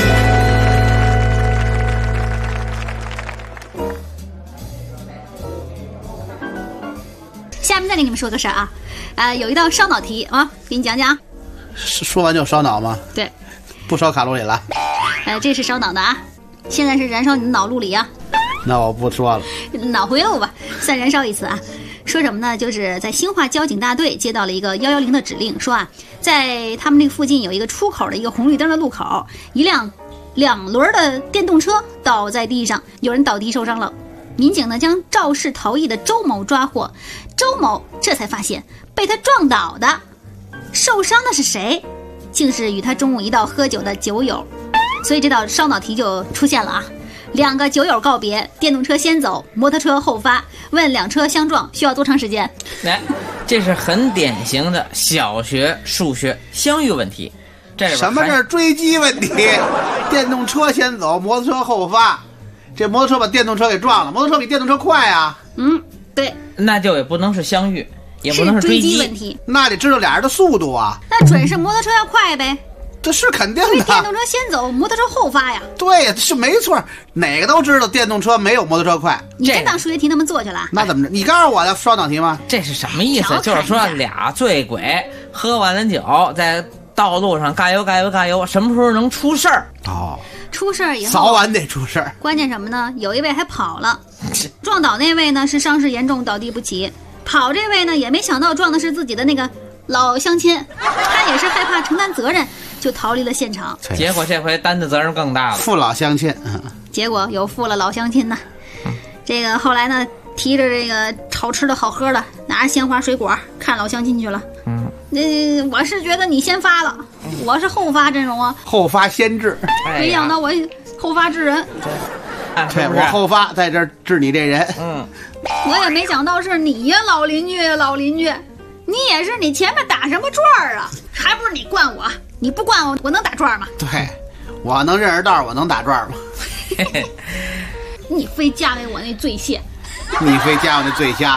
下面再给你们说个事儿啊，有一道烧脑题啊，给你讲讲。 说完就烧脑吗？ 对， 不烧卡路里了。 这是烧脑的啊，现在是燃烧你的脑路里啊。 那我不说了， 脑回路吧，再燃烧一次啊。说什么呢？就是在兴化交警大队接到了一个110的指令，说啊，在他们那个附近有一个出口的一个红绿灯的路口，一辆2轮的电动车倒在地上，有人倒地受伤了。民警呢将肇事逃逸的周某抓获，周某这才发现被他撞倒的受伤的是谁，竟是与他中午一道喝酒的酒友。所以这道烧脑题就出现了啊，2个酒友告别，电动车先走，摩托车后发，问2车相撞需要多长时间？ 来，这是很典型的小学数学相遇问题。这什么是追击问题？电动车先走，摩托车后发。这摩托车把电动车给撞了，摩托车比电动车快啊。 对， 那就也不能是相遇，也不能是追击问题， 那得知道俩人的速度啊。 那准是摩托车要快呗。 这是肯定的， 因为电动车先走，摩托车后发呀。 对呀，是没错，哪个都知道电动车没有摩托车快。 你真当数学题那么做去了？ 那怎么着？你告诉我的烧脑题吗？ 这是什么意思？就是说俩醉鬼喝完了酒，在道路上嘎油嘎油嘎油，什么时候能出事儿？ 哦， 出事儿以后早晚得出事儿。 关键什么呢？有一位还跑了，撞倒那位呢是伤势严重，倒地不起。跑这位呢也没想到撞的是自己的那个老乡亲，他也是害怕承担责任，就逃离了现场。 结果这回担的责任更大了， 父老乡亲。 结果有负了老乡亲呢。这个后来呢，提着这个好吃的好喝的，拿着鲜花水果看老乡亲去了。我是觉得你先发了，我是后发阵容啊， 后发先治。 没想到我后发治人。 对，我后发在这儿治你这人。 我也没想到是你呀，老邻居，老邻居，你也是，你前面打什么转啊？还不是你惯我？你不惯我，我能打转吗？ 对，我能认识道，我能打转吗？ 你非嫁给我那醉蟹， 你非嫁我那醉虾。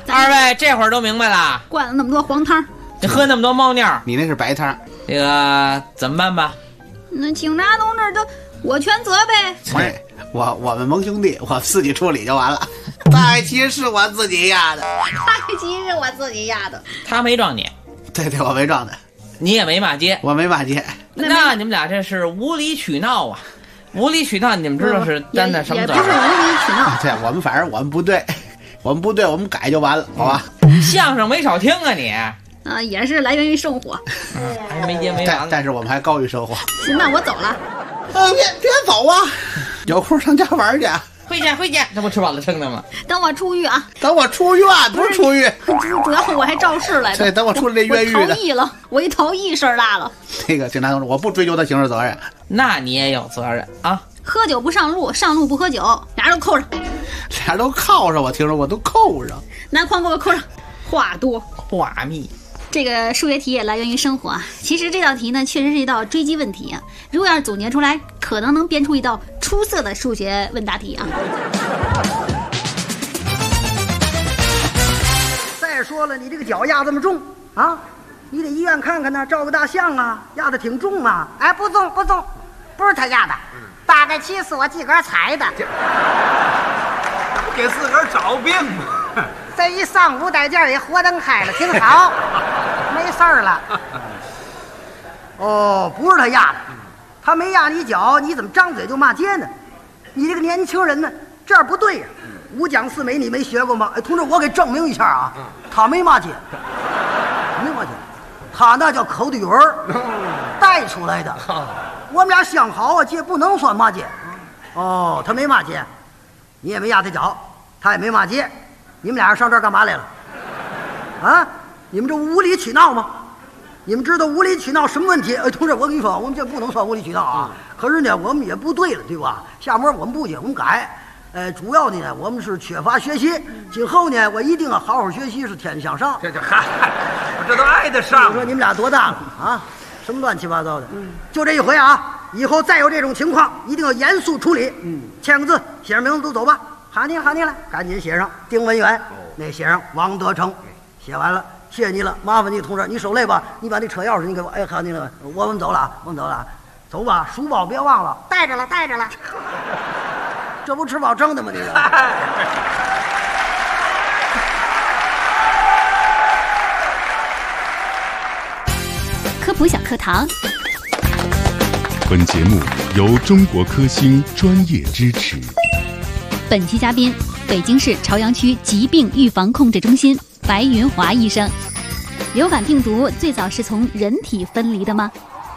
二位这会儿都明白了？ 灌了那么多黄汤， 你喝那么多猫尿， 你那是白汤。 这个怎么办吧？ 那警察同志都我全责呗。 对，我们盟兄弟，我自己处理就完了。大海旗是我自己压的， 大海旗是我自己压的。 他没撞你？ 对，我没撞他。 你也没骂街？ 我没骂街。 那你们俩这是无理取闹啊！无理取闹，你们知道是担的什么责任？ 也不是无理取闹。 对，反正我们不对，我们改就完了，好吧？ 相声没少听啊你。 也是来源于生活， 还没接没完。 但是我们还高于生活。 行，那我走了。 别走啊！有空上家玩去。 回去，这不吃饱了撑的吗？ 等我出狱啊！ 等我出院，不是出狱。 主要我还肇事来着。 对，等我出了这越狱的。 我逃逸了，我一逃逸事儿大了。 那个警察同志，我不追究他刑事责任。 那你也有责任啊！ 喝酒不上路，上路不喝酒，俩人都扣上。 俩人都铐上，我听说我都扣上。 拿筐给我扣上。话多话密。 这个数学题也来源于生活啊。其实这道题呢，确实是一道追击问题啊。如果要是总结出来，可能能编出一道出色的数学问答题啊。 再说了，你这个脚压这么重啊，你得医院看看呢，照个大相啊，压得挺重啊。 哎，不重，不是他压的，大概其是我自个儿踩的。 给自个儿找病嘛。 这一上午在这也活灯开了，挺好，没事儿了。 哦，不是他压的，他没压你脚，你怎么张嘴就骂街呢？你这个年轻人呢，这样不对呀。五讲四美你没学过吗？哎，同志，我给证明一下啊，他没骂街，没骂街，他那叫口的语儿带出来的。我们俩相好啊，这不能算骂街。哦，他没骂街，你也没压他脚，他也没骂街。你们俩人上这儿干嘛来了？啊！你们这无理取闹吗？你们知道无理取闹什么问题？哎，同志，我跟你说，我们这不能算无理取闹啊。可是呢，我们也不对了，对吧？下面我们不仅我们改，主要的呢，我们是缺乏学习。今后呢，我一定要好好学习，是天天向上。 这都挨得上。 我说你们俩多大了啊？什么乱七八糟的？就这一回啊！以后再有这种情况，一定要严肃处理。签个字，写上名字都走吧。好你了，赶紧写上丁文远，那写上王德成，写完了，谢谢你了，麻烦你同志，你手累吧？你把那车钥匙你给我，哎，好你了，我们走了，走吧，书包别忘了， 带着了， 这不吃饱撑的吗？这个。 科普小课堂。 本节目由中国科兴专业支持。 本期嘉宾，北京市朝阳区疾病预防控制中心白云华医生。流感病毒最早是从人体分离的吗？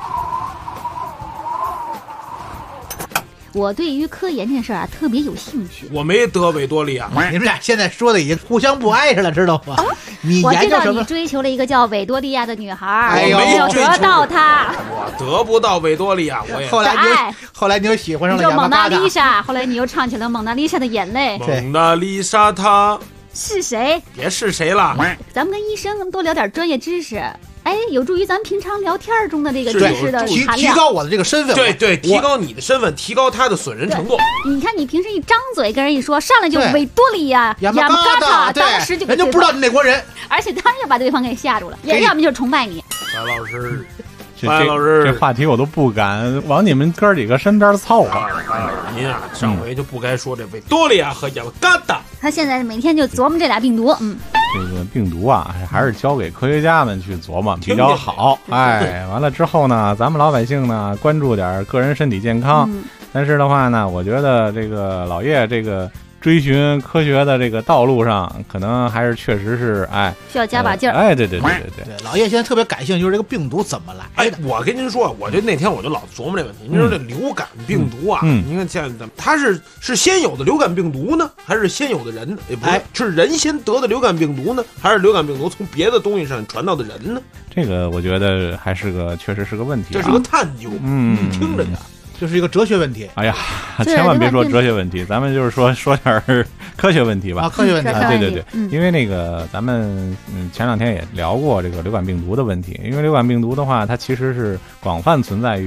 我对于科研这件事啊特别有兴趣。 我没得维多利亚。 你们俩现在说的已经互相不挨着了，知道吗？你我知道研究什么？ 你追求了一个叫维多利亚的女孩， 哎呦， 没有得到她。 我得不到维多利亚，我也。 后来你又喜欢上了叫蒙娜丽莎，后来你又唱起了蒙娜丽莎的眼泪。 蒙娜丽莎她是谁？ 别是谁了。 咱们跟医生多聊点专业知识。哎，有助于咱们平常聊天中的这个知识的含量， 提高我的这个身份。 对，提高你的身份，提高他的损人程度。 你看，你平时一张嘴跟人一说，上来就维多利亚、雅马嘎塔，当时就人就不知道你哪国人， 而且当然把对方给吓住了，要么就是崇拜你。 白老师， 这话题我都不敢往你们哥几个身边凑合。 您啊，上回就不该说这维多利亚和雅马嘎达。 他现在每天就琢磨这俩病毒， 这个病毒啊，还是交给科学家们去琢磨比较好。哎，完了之后呢，咱们老百姓呢关注点个人身体健康。但是的话呢，我觉得这个老叶这个追寻科学的这个道路上，可能还是确实是需要加把劲儿。 对， 老叶现在特别感兴趣，就是这个病毒怎么来的。 我跟您说，我就那天我就老琢磨这问题。您说这流感病毒啊，你看现在它是先有的流感病毒呢，还是先有的人？是人先得的流感病毒呢，还是流感病毒从别的东西上传到的人呢？ 这个我觉得还确实是个问题。 这是个探究。听着点。 就是一个哲学问题。 哎呀，千万别说哲学问题，咱们就是说点科学问题吧。 科学问题。 对，因为那个咱们前两天也聊过这个流感病毒的问题。因为流感病毒的话，它其实是广泛存在于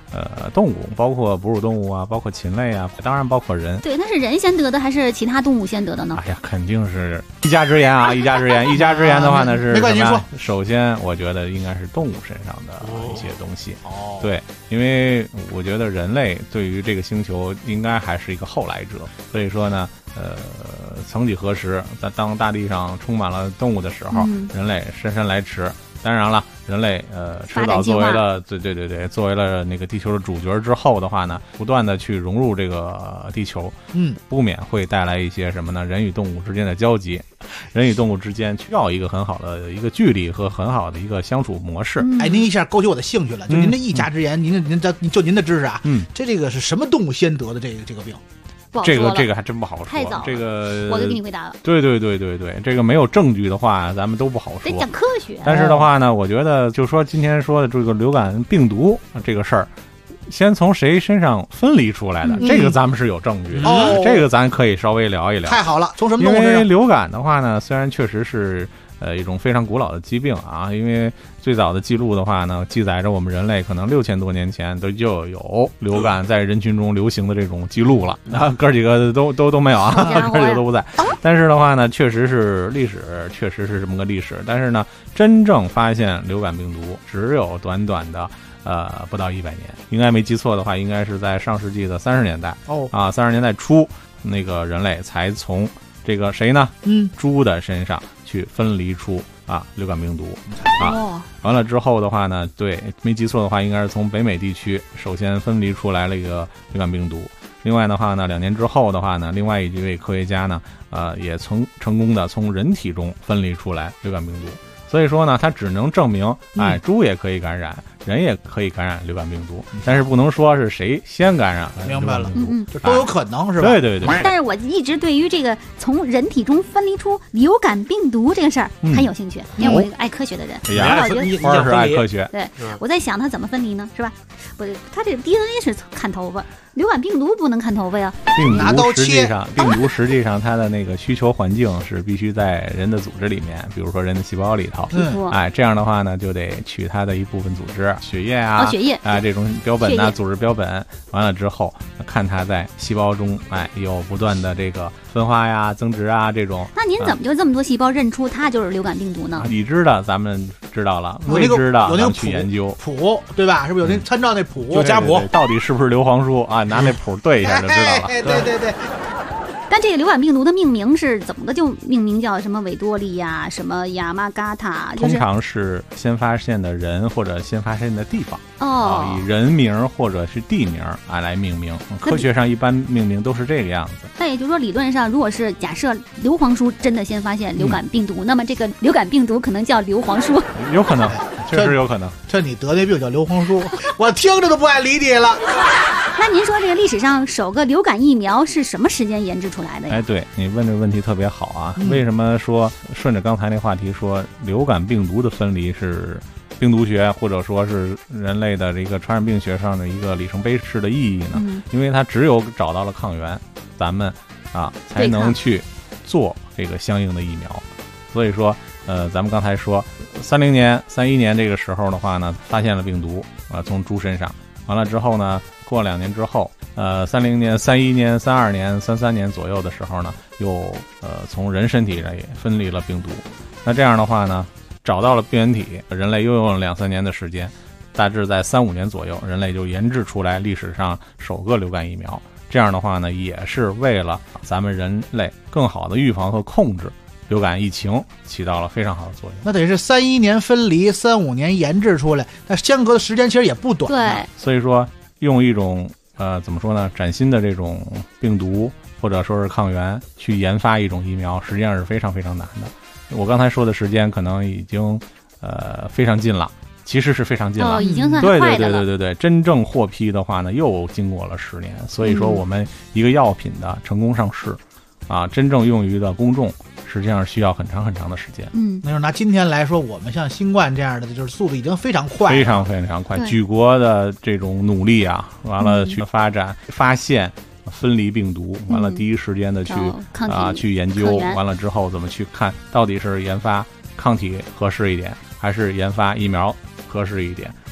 动物，包括哺乳动物啊，包括禽类啊，当然包括人。 对，那是人先得的还是其他动物先得的呢？ 哎呀，肯定是一家之言啊，一家之言。一家之言的话呢是没关系，您说。 首先，我觉得应该是动物身上的一些东西。对，因为我觉得人类对于这个星球应该还是一个后来者，所以说呢，曾几何时，当大地上充满了动物的时候，人类姗姗来迟。当然了，人类迟早作为了对，作为了那个地球的主角之后的话呢，不断的去融入这个地球，不免会带来一些什么呢？人与动物之间的交集，人与动物之间需要一个很好的一个距离和很好的一个相处模式。 哎，您一下勾起我的兴趣了，就您这一家之言，您的知识啊，这个是什么动物先得的这个病？ 这个还真不好说， 太早了。 这个我就给你回答了。 对，这个没有证据的话，咱们都不好说。 得讲科学。 但是的话呢，我觉得就说今天说的这个流感病毒这个事儿，先从谁身上分离出来的，这个咱们是有证据的。这个咱可以稍微聊一聊。 太好了，从什么动物身上？ 因为流感的话呢，虽然确实是一种非常古老的疾病啊，因为最早的记录的话呢，记载着我们人类可能6000多年前就有流感在人群中流行的这种记录了。哥几个都没有啊，哥几个都不在。但是的话呢，确实是历史，确实是这么个历史。但是呢，真正发现流感病毒只有短短的不到100年，应该没记错的话，应该是在上世纪的30年代。30年代初，那个人类才从这个谁呢？猪的身上去分离出流感病毒完了之后的话呢，对，没记错的话，应该是从北美地区首先分离出来了一个流感病毒。另外的话呢，2年之后的话呢，另外一位科学家呢，也成功的从人体中分离出来流感病毒。所以说呢，它只能证明，猪也可以感染，人也可以感染流感病毒，但是不能说是谁先感染流感病毒， 这都有可能是吧？ 对。 但是我一直对于这个从人体中分离出流感病毒这个事儿很有兴趣，因为我是个爱科学的人。 花是爱科学。 对，我在想它怎么分离呢？是吧？不对，它这个 DNA 是看头发。流感病毒不能看头发呀， 拿刀切。 病毒实际上它的那个需求环境是必须在人的组织里面，比如说人的细胞里头。这样的话呢，就得取它的一部分组织，血液啊，这种标本呐，组织标本，完了之后看它在细胞中有不断的这个分化呀、增殖啊这种。 那您怎么就这么多细胞认出它就是流感病毒呢？ 已知的咱们知道了，未知的咱们去研究谱，对吧？是不是有那参照那谱就家谱，到底是不是硫磺素啊？拿那谱对一下就知道了。 对。 但这个流感病毒的命名是怎么个就命名叫什么维多利亚、什么亚麻嘎塔？ 通常是先发现的人或者先发现的地方以人名或者是地名来命名。科学上一般命名都是这个样子。 那也就是说，理论上，如果是假设硫磺叔真的先发现流感病毒，那么这个流感病毒可能叫硫磺叔。 有可能，确实有可能。 这你得那病叫硫磺叔，我听着都不爱理你了。 那您说这个历史上首个流感疫苗是什么时间研制出来的呀？ 对，你问这个问题特别好啊。为什么说顺着刚才那话题说流感病毒的分离是病毒学或者说是人类的这个传染病学上的一个里程碑式的意义呢？因为它只有找到了抗原，咱们才能去做这个相应的疫苗。所以说咱们刚才说30年、31年这个时候的话呢，发现了病毒从猪身上，完了之后呢，过2年之后，30年、31年、32年、33年左右的时候呢，又从人身体里分离了病毒。那这样的话呢，找到了病原体，人类又用了2-3年的时间，大致在3-5年左右，人类就研制出来历史上首个流感疫苗。这样的话呢，也是为了咱们人类更好的预防和控制流感疫情起到了非常好的作用。 那得是31年分离，35年研制出来，那相隔的时间其实也不短。 对， 所以说用一种怎么说呢，崭新的这种病毒或者说是抗原去研发一种疫苗，实际上是非常非常难的。我刚才说的时间可能已经非常近了，其实是非常近了， 已经算快的了。对，真正获批的话呢，又经过了10年。所以说我们一个药品的成功上市真正用于的公众，实际上需要很长很长的时间。 那就是拿今天来说，我们像新冠这样的，就是速度已经非常快， 非常非常快。举国的这种努力完了去发展、发现、分离病毒，完了第一时间的去研究，完了之后怎么去看到底是研发抗体合适一点，还是研发疫苗合适一点。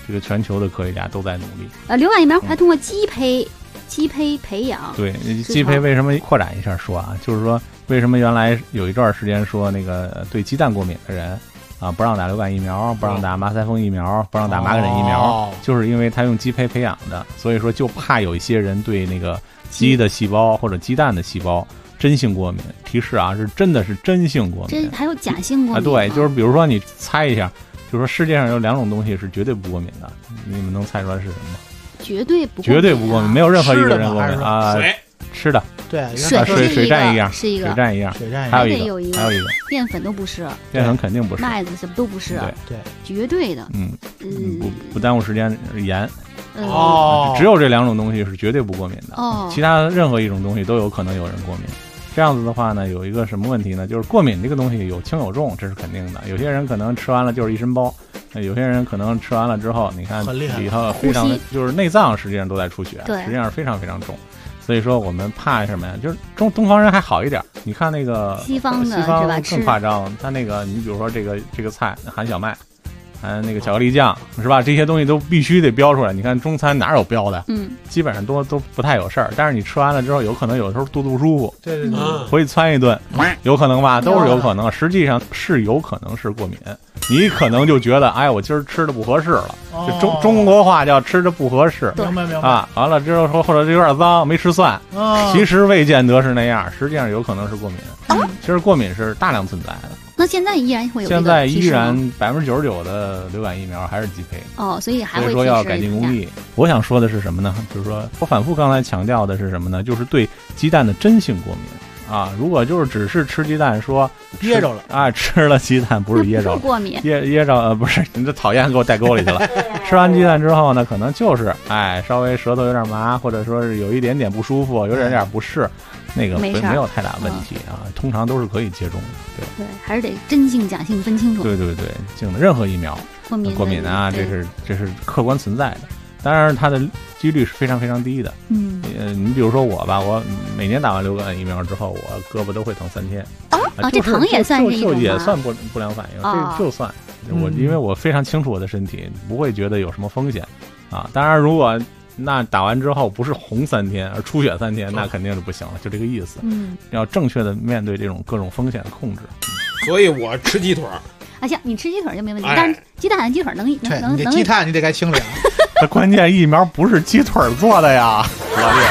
这个全球的科学家都在努力。 流感疫苗还通过鸡胚培养。 对，鸡胚为什么扩展一下说啊？就是说为什么原来有一段时间说那个对鸡蛋过敏的人啊，不让打流感疫苗，不让打马赛风疫苗，不让打麻疹疫苗，就是因为他用鸡胚培养的，所以说就怕有一些人对那个鸡的细胞或者鸡蛋的细胞真性过敏。提示啊，是真的是真性过敏， 还有假性过敏对，就是比如说你猜一下，就是说世界上有2种东西是绝对不过敏的，你们能猜出来是什么吗？ 绝对不过敏，没有任何一个人过敏啊。 水吃的， 对， 水战一样， 是一个水战一样，还有一个， 淀粉都不是， 淀粉肯定不是， 麦子什么都不是， 对， 绝对的， 不耽误时间，盐。只有这2种东西是绝对不过敏的，其他任何一种东西都有可能有人过敏。这样子的话呢，有一个什么问题呢？就是过敏这个东西有轻有重，这是肯定的。有些人可能吃完了就是一身包，有些人可能吃完了之后，你看里头非常就是内脏实际上都在出血，实际上是非常非常重。所以说我们怕什么呀？就是东方人还好一点，你看那个西方是吧更夸张，他那个你比如说这个菜含小麦。那个巧克力酱是吧？这些东西都必须得标出来。你看中餐哪有标的？基本上都不太有事儿。但是你吃完了之后，有可能有的时候肚子不舒服，回去窜一顿，有可能吧？都是有可能。实际上是有可能是过敏。你可能就觉得，哎，我今儿吃的不合适了。中国话叫吃的不合适。 明白啊！完了之后说，或者有点脏，没吃蒜。其实未见得是那样，实际上有可能是过敏。其实过敏是大量存在的。 那现在依然会有， 现在依然99%的流感疫苗还是鸡胚所以还会说要改进工艺。我想说的是什么呢？就是说我反复刚才强调的是什么呢？就是对鸡蛋的真性过敏啊！如果就是只是吃鸡蛋说噎着了啊，吃了鸡蛋不是噎着了， 过敏噎着不是，你这讨厌给我带沟里去了。吃完鸡蛋之后呢，可能就是稍微舌头有点麻，或者说是有一点点不舒服，有点不适。那个没有太大问题通常都是可以接种的。 对，还是得真性假性分清楚。 对，性的任何疫苗过敏啊，这是客观存在的。当然，它的几率是非常非常低的。你比如说我吧，我每年打完流感疫苗之后，我胳膊都会疼3天。 这疼也算是一种也算不良反应，这就算因为我非常清楚我的身体，不会觉得有什么风险啊。当然，如果那打完之后不是红3天而出血3天，那肯定是不行了，就这个意思。要正确的面对这种各种风险的控制。 所以我吃鸡腿行，你吃鸡腿就没问题，但是鸡蛋鸡腿能你鸡蛋你得该清理。 这关键疫苗不是鸡腿做的呀，老弟。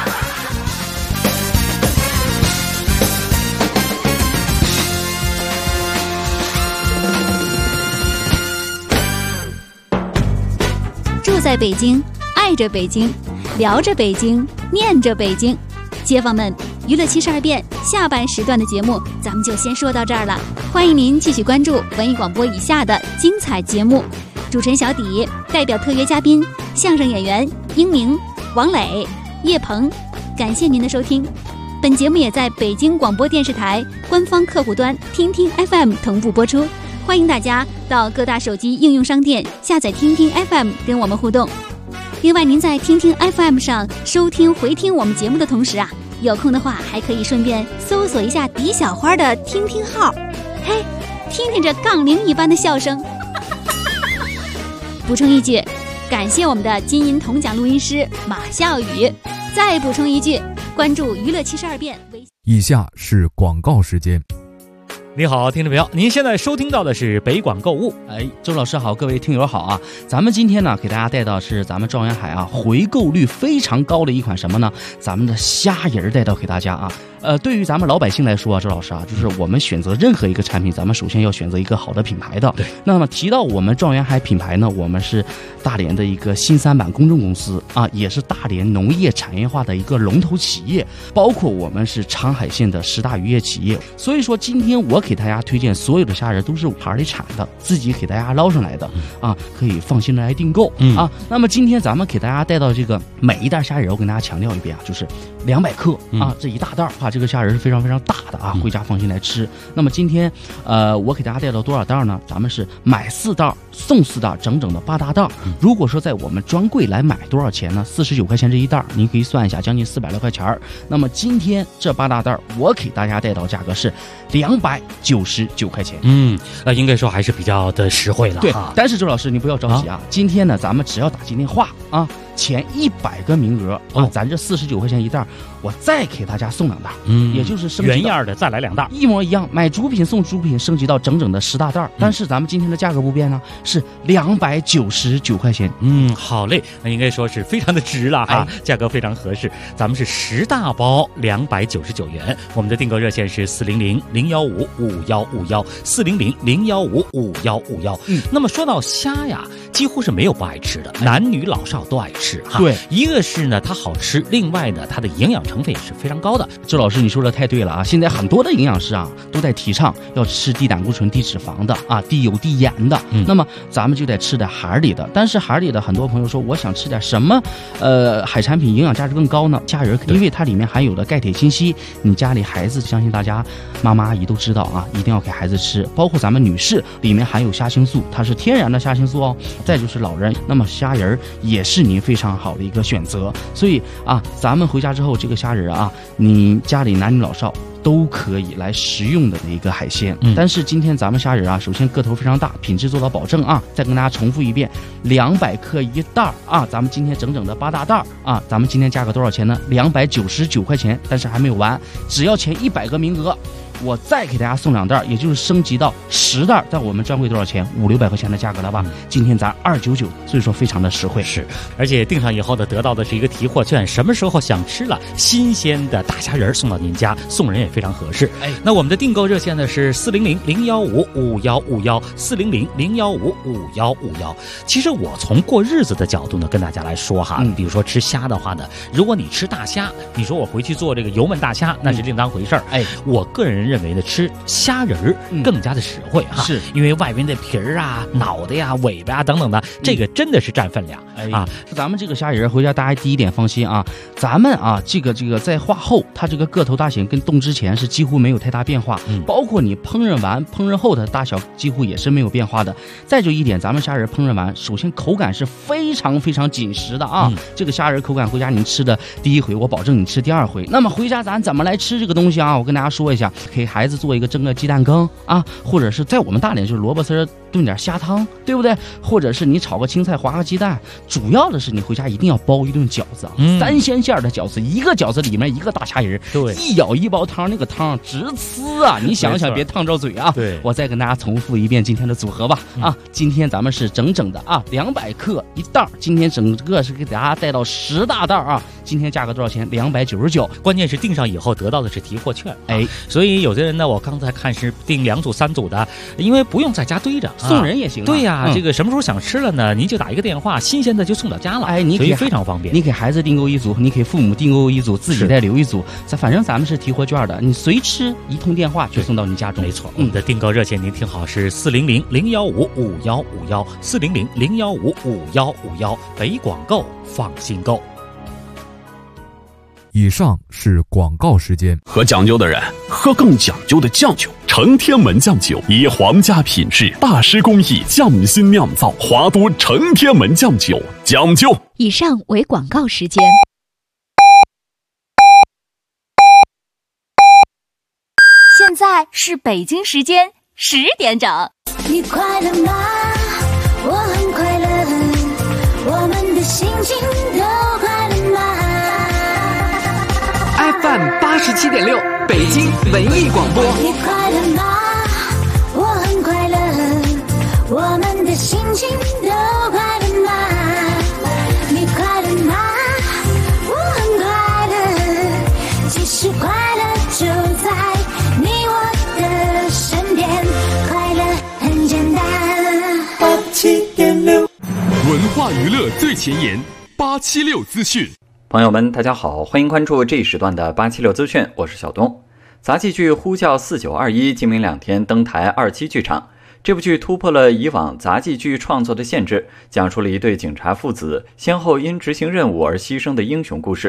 住在北京，爱着北京，聊着北京，念着北京。街坊们，娱乐72变下半时段的节目咱们就先说到这儿了，欢迎您继续关注文艺广播以下的精彩节目。主持人小底代表特约嘉宾相声演员英明、王磊、叶鹏，感谢您的收听。本节目也在北京广播电视台官方客户端听听 FM 同步播出，欢迎大家到各大手机应用商店下载听听 FM 跟我们互动。另外，您在听听 FM 上收听回听我们节目的同时有空的话还可以顺便搜索一下狄小花的听听号，嘿，听听这杠铃一般的笑声。补充一句，感谢我们的金银铜奖录音师马笑宇。再补充一句，关注娱乐72变。 以下是广告时间。 你好，听众朋友，您现在收听到的是北广购物。周老师好，各位听友好啊！咱们今天呢，给大家带到是咱们状元海回购率非常高的一款什么呢？咱们的虾仁带到给大家对于咱们老百姓来说周老师就是我们选择任何一个产品，咱们首先要选择一个好的品牌的。对。那么提到我们状元海品牌呢，我们是大连的一个新三板公证公司也是大连农业产业化的一个龙头企业，包括我们是长海县的10大渔业企业。所以说，今天我给大家推荐所有的虾仁都是海里产的，自己给大家捞上来的可以放心的来订购那么今天咱们给大家带到这个每一袋虾仁，我跟大家强调一遍就是200克这一大袋这个虾仁是非常非常大的啊，回家放心来吃。那么今天我给大家带到多少袋呢？咱们是买4袋送4袋，整整的8大袋。如果说在我们专柜来买多少钱呢？49块钱这一袋，您可以算一下，将近400来块钱。那么今天这8大袋我给大家带到价格是299块钱。 应该说还是比较的实惠了。对，但是周老师你不要着急啊，今天呢咱们只要打进电话啊，前100个名额啊，咱这49块钱一袋，我再给大家送2袋，也就是升级原样的再来2袋，一模一样，买主品送主品，升级到整整的10大袋。但是咱们今天的价格不变呢，是299块钱。好嘞，那应该说是非常的值了啊，价格非常合适。咱们是10大包299元，我们的订购热线是400-015-5151，400-015-5151。那么说到虾呀，几乎是没有不爱吃的，男女老少都爱吃哈。对，一个是呢它好吃，另外呢它的营养成分也是非常高的。周老师你说的太对了啊，现在很多的营养师啊都在提倡要吃低胆固醇、低脂肪的啊，低油低盐的。那么咱们就得吃点海里的，但是海里的很多朋友说我想吃点什么海产品营养价值更高呢？虾仁，因为它里面含有的钙铁锌硒，你家里孩子相信大家妈妈阿姨都知道啊，一定要给孩子吃。包括咱们女士里面含有虾青素，它是天然的虾青素哦。再就是老人，那么虾仁也是您非常好的一个选择。所以啊，咱们回家之后这个虾仁啊，你家里男女老少都可以来食用的一个海鲜。但是今天咱们虾仁啊，首先个头非常大，品质做到保证啊。再跟大家重复一遍，200克一袋啊，咱们今天整整的8大袋啊，咱们今天价格多少钱呢？299块钱。但是还没有完，只要前100个名额，我再给大家送2袋，也就是升级到10袋，在我们专柜多少钱？500-600块钱的价格了吧？今天咱299，所以说非常的实惠。是，而且订上以后呢，得到的是一个提货券，什么时候想吃了新鲜的大虾仁送到您家，送人也非常合适。那我们的订购热线呢是400-015-5151，400-015-5151。其实我从过日子的角度呢，跟大家来说哈，比如说吃虾的话呢，如果你吃大虾，你说我回去做这个油焖大虾，那是另当回事儿。我个人认为呢，吃虾仁更加的实惠哈，是因为外边的皮儿啊、脑袋呀、尾巴啊等等的，这个真的是占分量啊。咱们这个虾仁回家大家第一点放心啊，咱们啊这个在化后，它这个个头大小跟冻之前是几乎没有太大变化，包括你烹饪完、烹饪后的大小几乎也是没有变化的。再就一点，咱们虾仁烹饪完，首先口感是非常非常紧实的啊，这个虾仁口感回家您吃的第1回，我保证你吃第2回。那么回家咱怎么来吃这个东西啊？我跟大家说一下，给孩子做一个蒸个鸡蛋羹啊，或者是在我们大连就是萝卜丝炖点虾汤，对不对？或者是你炒个青菜划个鸡蛋。主要的是你回家一定要包一顿饺子，3鲜馅的饺子，一个饺子里面一个大虾仁，对，一舀一包汤，那个汤直呲啊！你想想别烫着嘴啊！对，我再跟大家重复一遍今天的组合吧啊！今天咱们是整整的啊200克一袋，今天整个是给大家带到10大袋啊！今天价格多少钱？299。关键是订上以后得到的是提货券，所以有的人呢，我刚才看是订2组3组的，因为不用在家堆着，送人也行。对呀，这个什么时候想吃了呢？您就打一个电话，新鲜的就送到家了。你可以非常方便。你给孩子订购1组，你给父母订购1组，自己再留1组。反正咱们是提货券的，你随吃一通电话就送到你家中。没错，我们的订购热线您听好是400-015-5151，400-015-5151，北广购放心购。 以上是广告时间。 喝讲究的人喝更讲究的酱酒，承天门酱酒以皇家品质、大师工艺匠心酿造，华都承天门酱酒讲究。 以上为广告时间。现在是北京时间10点整。 你快乐吗？我很快乐，我们的心情都快乐吗？ FM 87.6北京文艺广播。 你快乐吗？我很快乐，我们的心情都快乐吗？你快乐吗？我很快乐，其实快乐就在你我的身边，快乐很简单。87.6 文化娱乐最前沿，876资讯。 朋友们，大家好，欢迎关注这一时段的876资讯，我是小东。杂技剧《呼叫4921》今明2天登台27剧场。这部剧突破了以往杂技剧创作的限制，讲述了一对警察父子先后因执行任务而牺牲的英雄故事。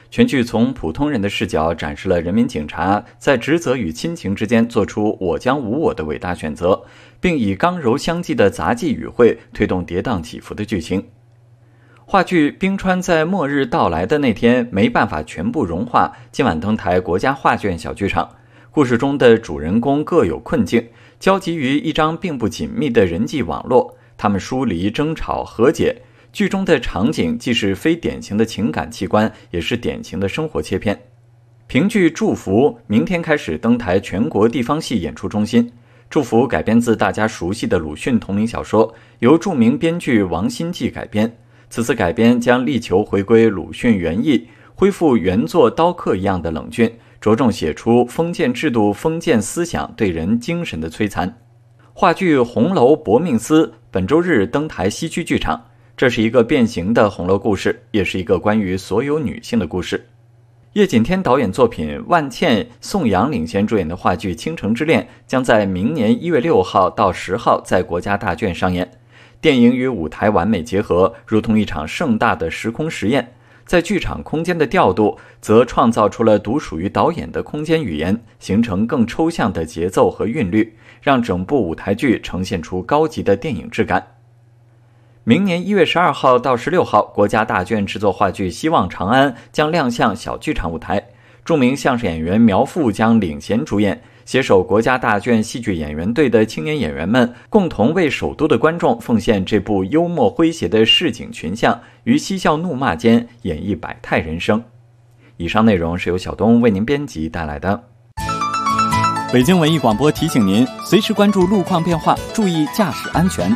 全剧从普通人的视角展示了人民警察在职责与亲情之间做出我将无我的伟大选择，并以刚柔相济的杂技语汇推动跌宕起伏的剧情。话剧《冰川在末日到来的那天没办法全部融化》今晚登台国家画卷小剧场。故事中的主人公各有困境，交集于一张并不紧密的人际网络，他们疏离、争吵、和解。剧中的场景既是非典型的情感器官，也是典型的生活切片。评剧《祝福》明天开始登台全国地方戏演出中心。《祝福》改编自大家熟悉的鲁迅同名小说，由著名编剧王新季改编。此次改编将力求回归鲁迅原意，恢复原作刀刻一样的冷峻，着重写出封建制度、封建思想对人精神的摧残。话剧《红楼薄命司》本周日登台西区剧场。这是一个变形的红楼故事，也是一个关于所有女性的故事。叶锦添导演作品，万茜、宋阳领衔主演的话剧《倾城之恋》将在明年1月6号到10号在国家大剧上演。电影与舞台完美结合，如同一场盛大的时空实验。在剧场空间的调度，则创造出了独属于导演的空间语言，形成更抽象的节奏和韵律，让整部舞台剧呈现出高级的电影质感。明年1月12号到16号，国家大剧制作话剧《希望长安》将亮相小剧场舞台，著名相声演员苗阜将领衔主演，携手国家大剧戏剧演员队的青年演员们，共同为首都的观众奉献这部幽默诙谐的市井群像，于嬉笑怒骂间演绎百态人生。以上内容是由小东为您编辑带来的。 北京文艺广播提醒您，随时关注路况变化，注意驾驶安全。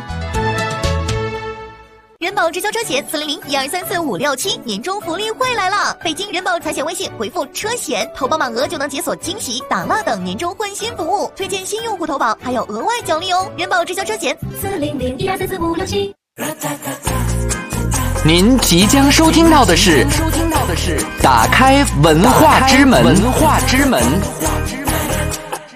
人保直销车险400-1234567年终福利会来了！北京人保财险微信回复车险，投保满额就能解锁惊喜、打蜡等年终换新服务，推荐新用户投保还有额外奖励哦！人保直销车险400-1234567。 您即将收听到的是打开文化之门。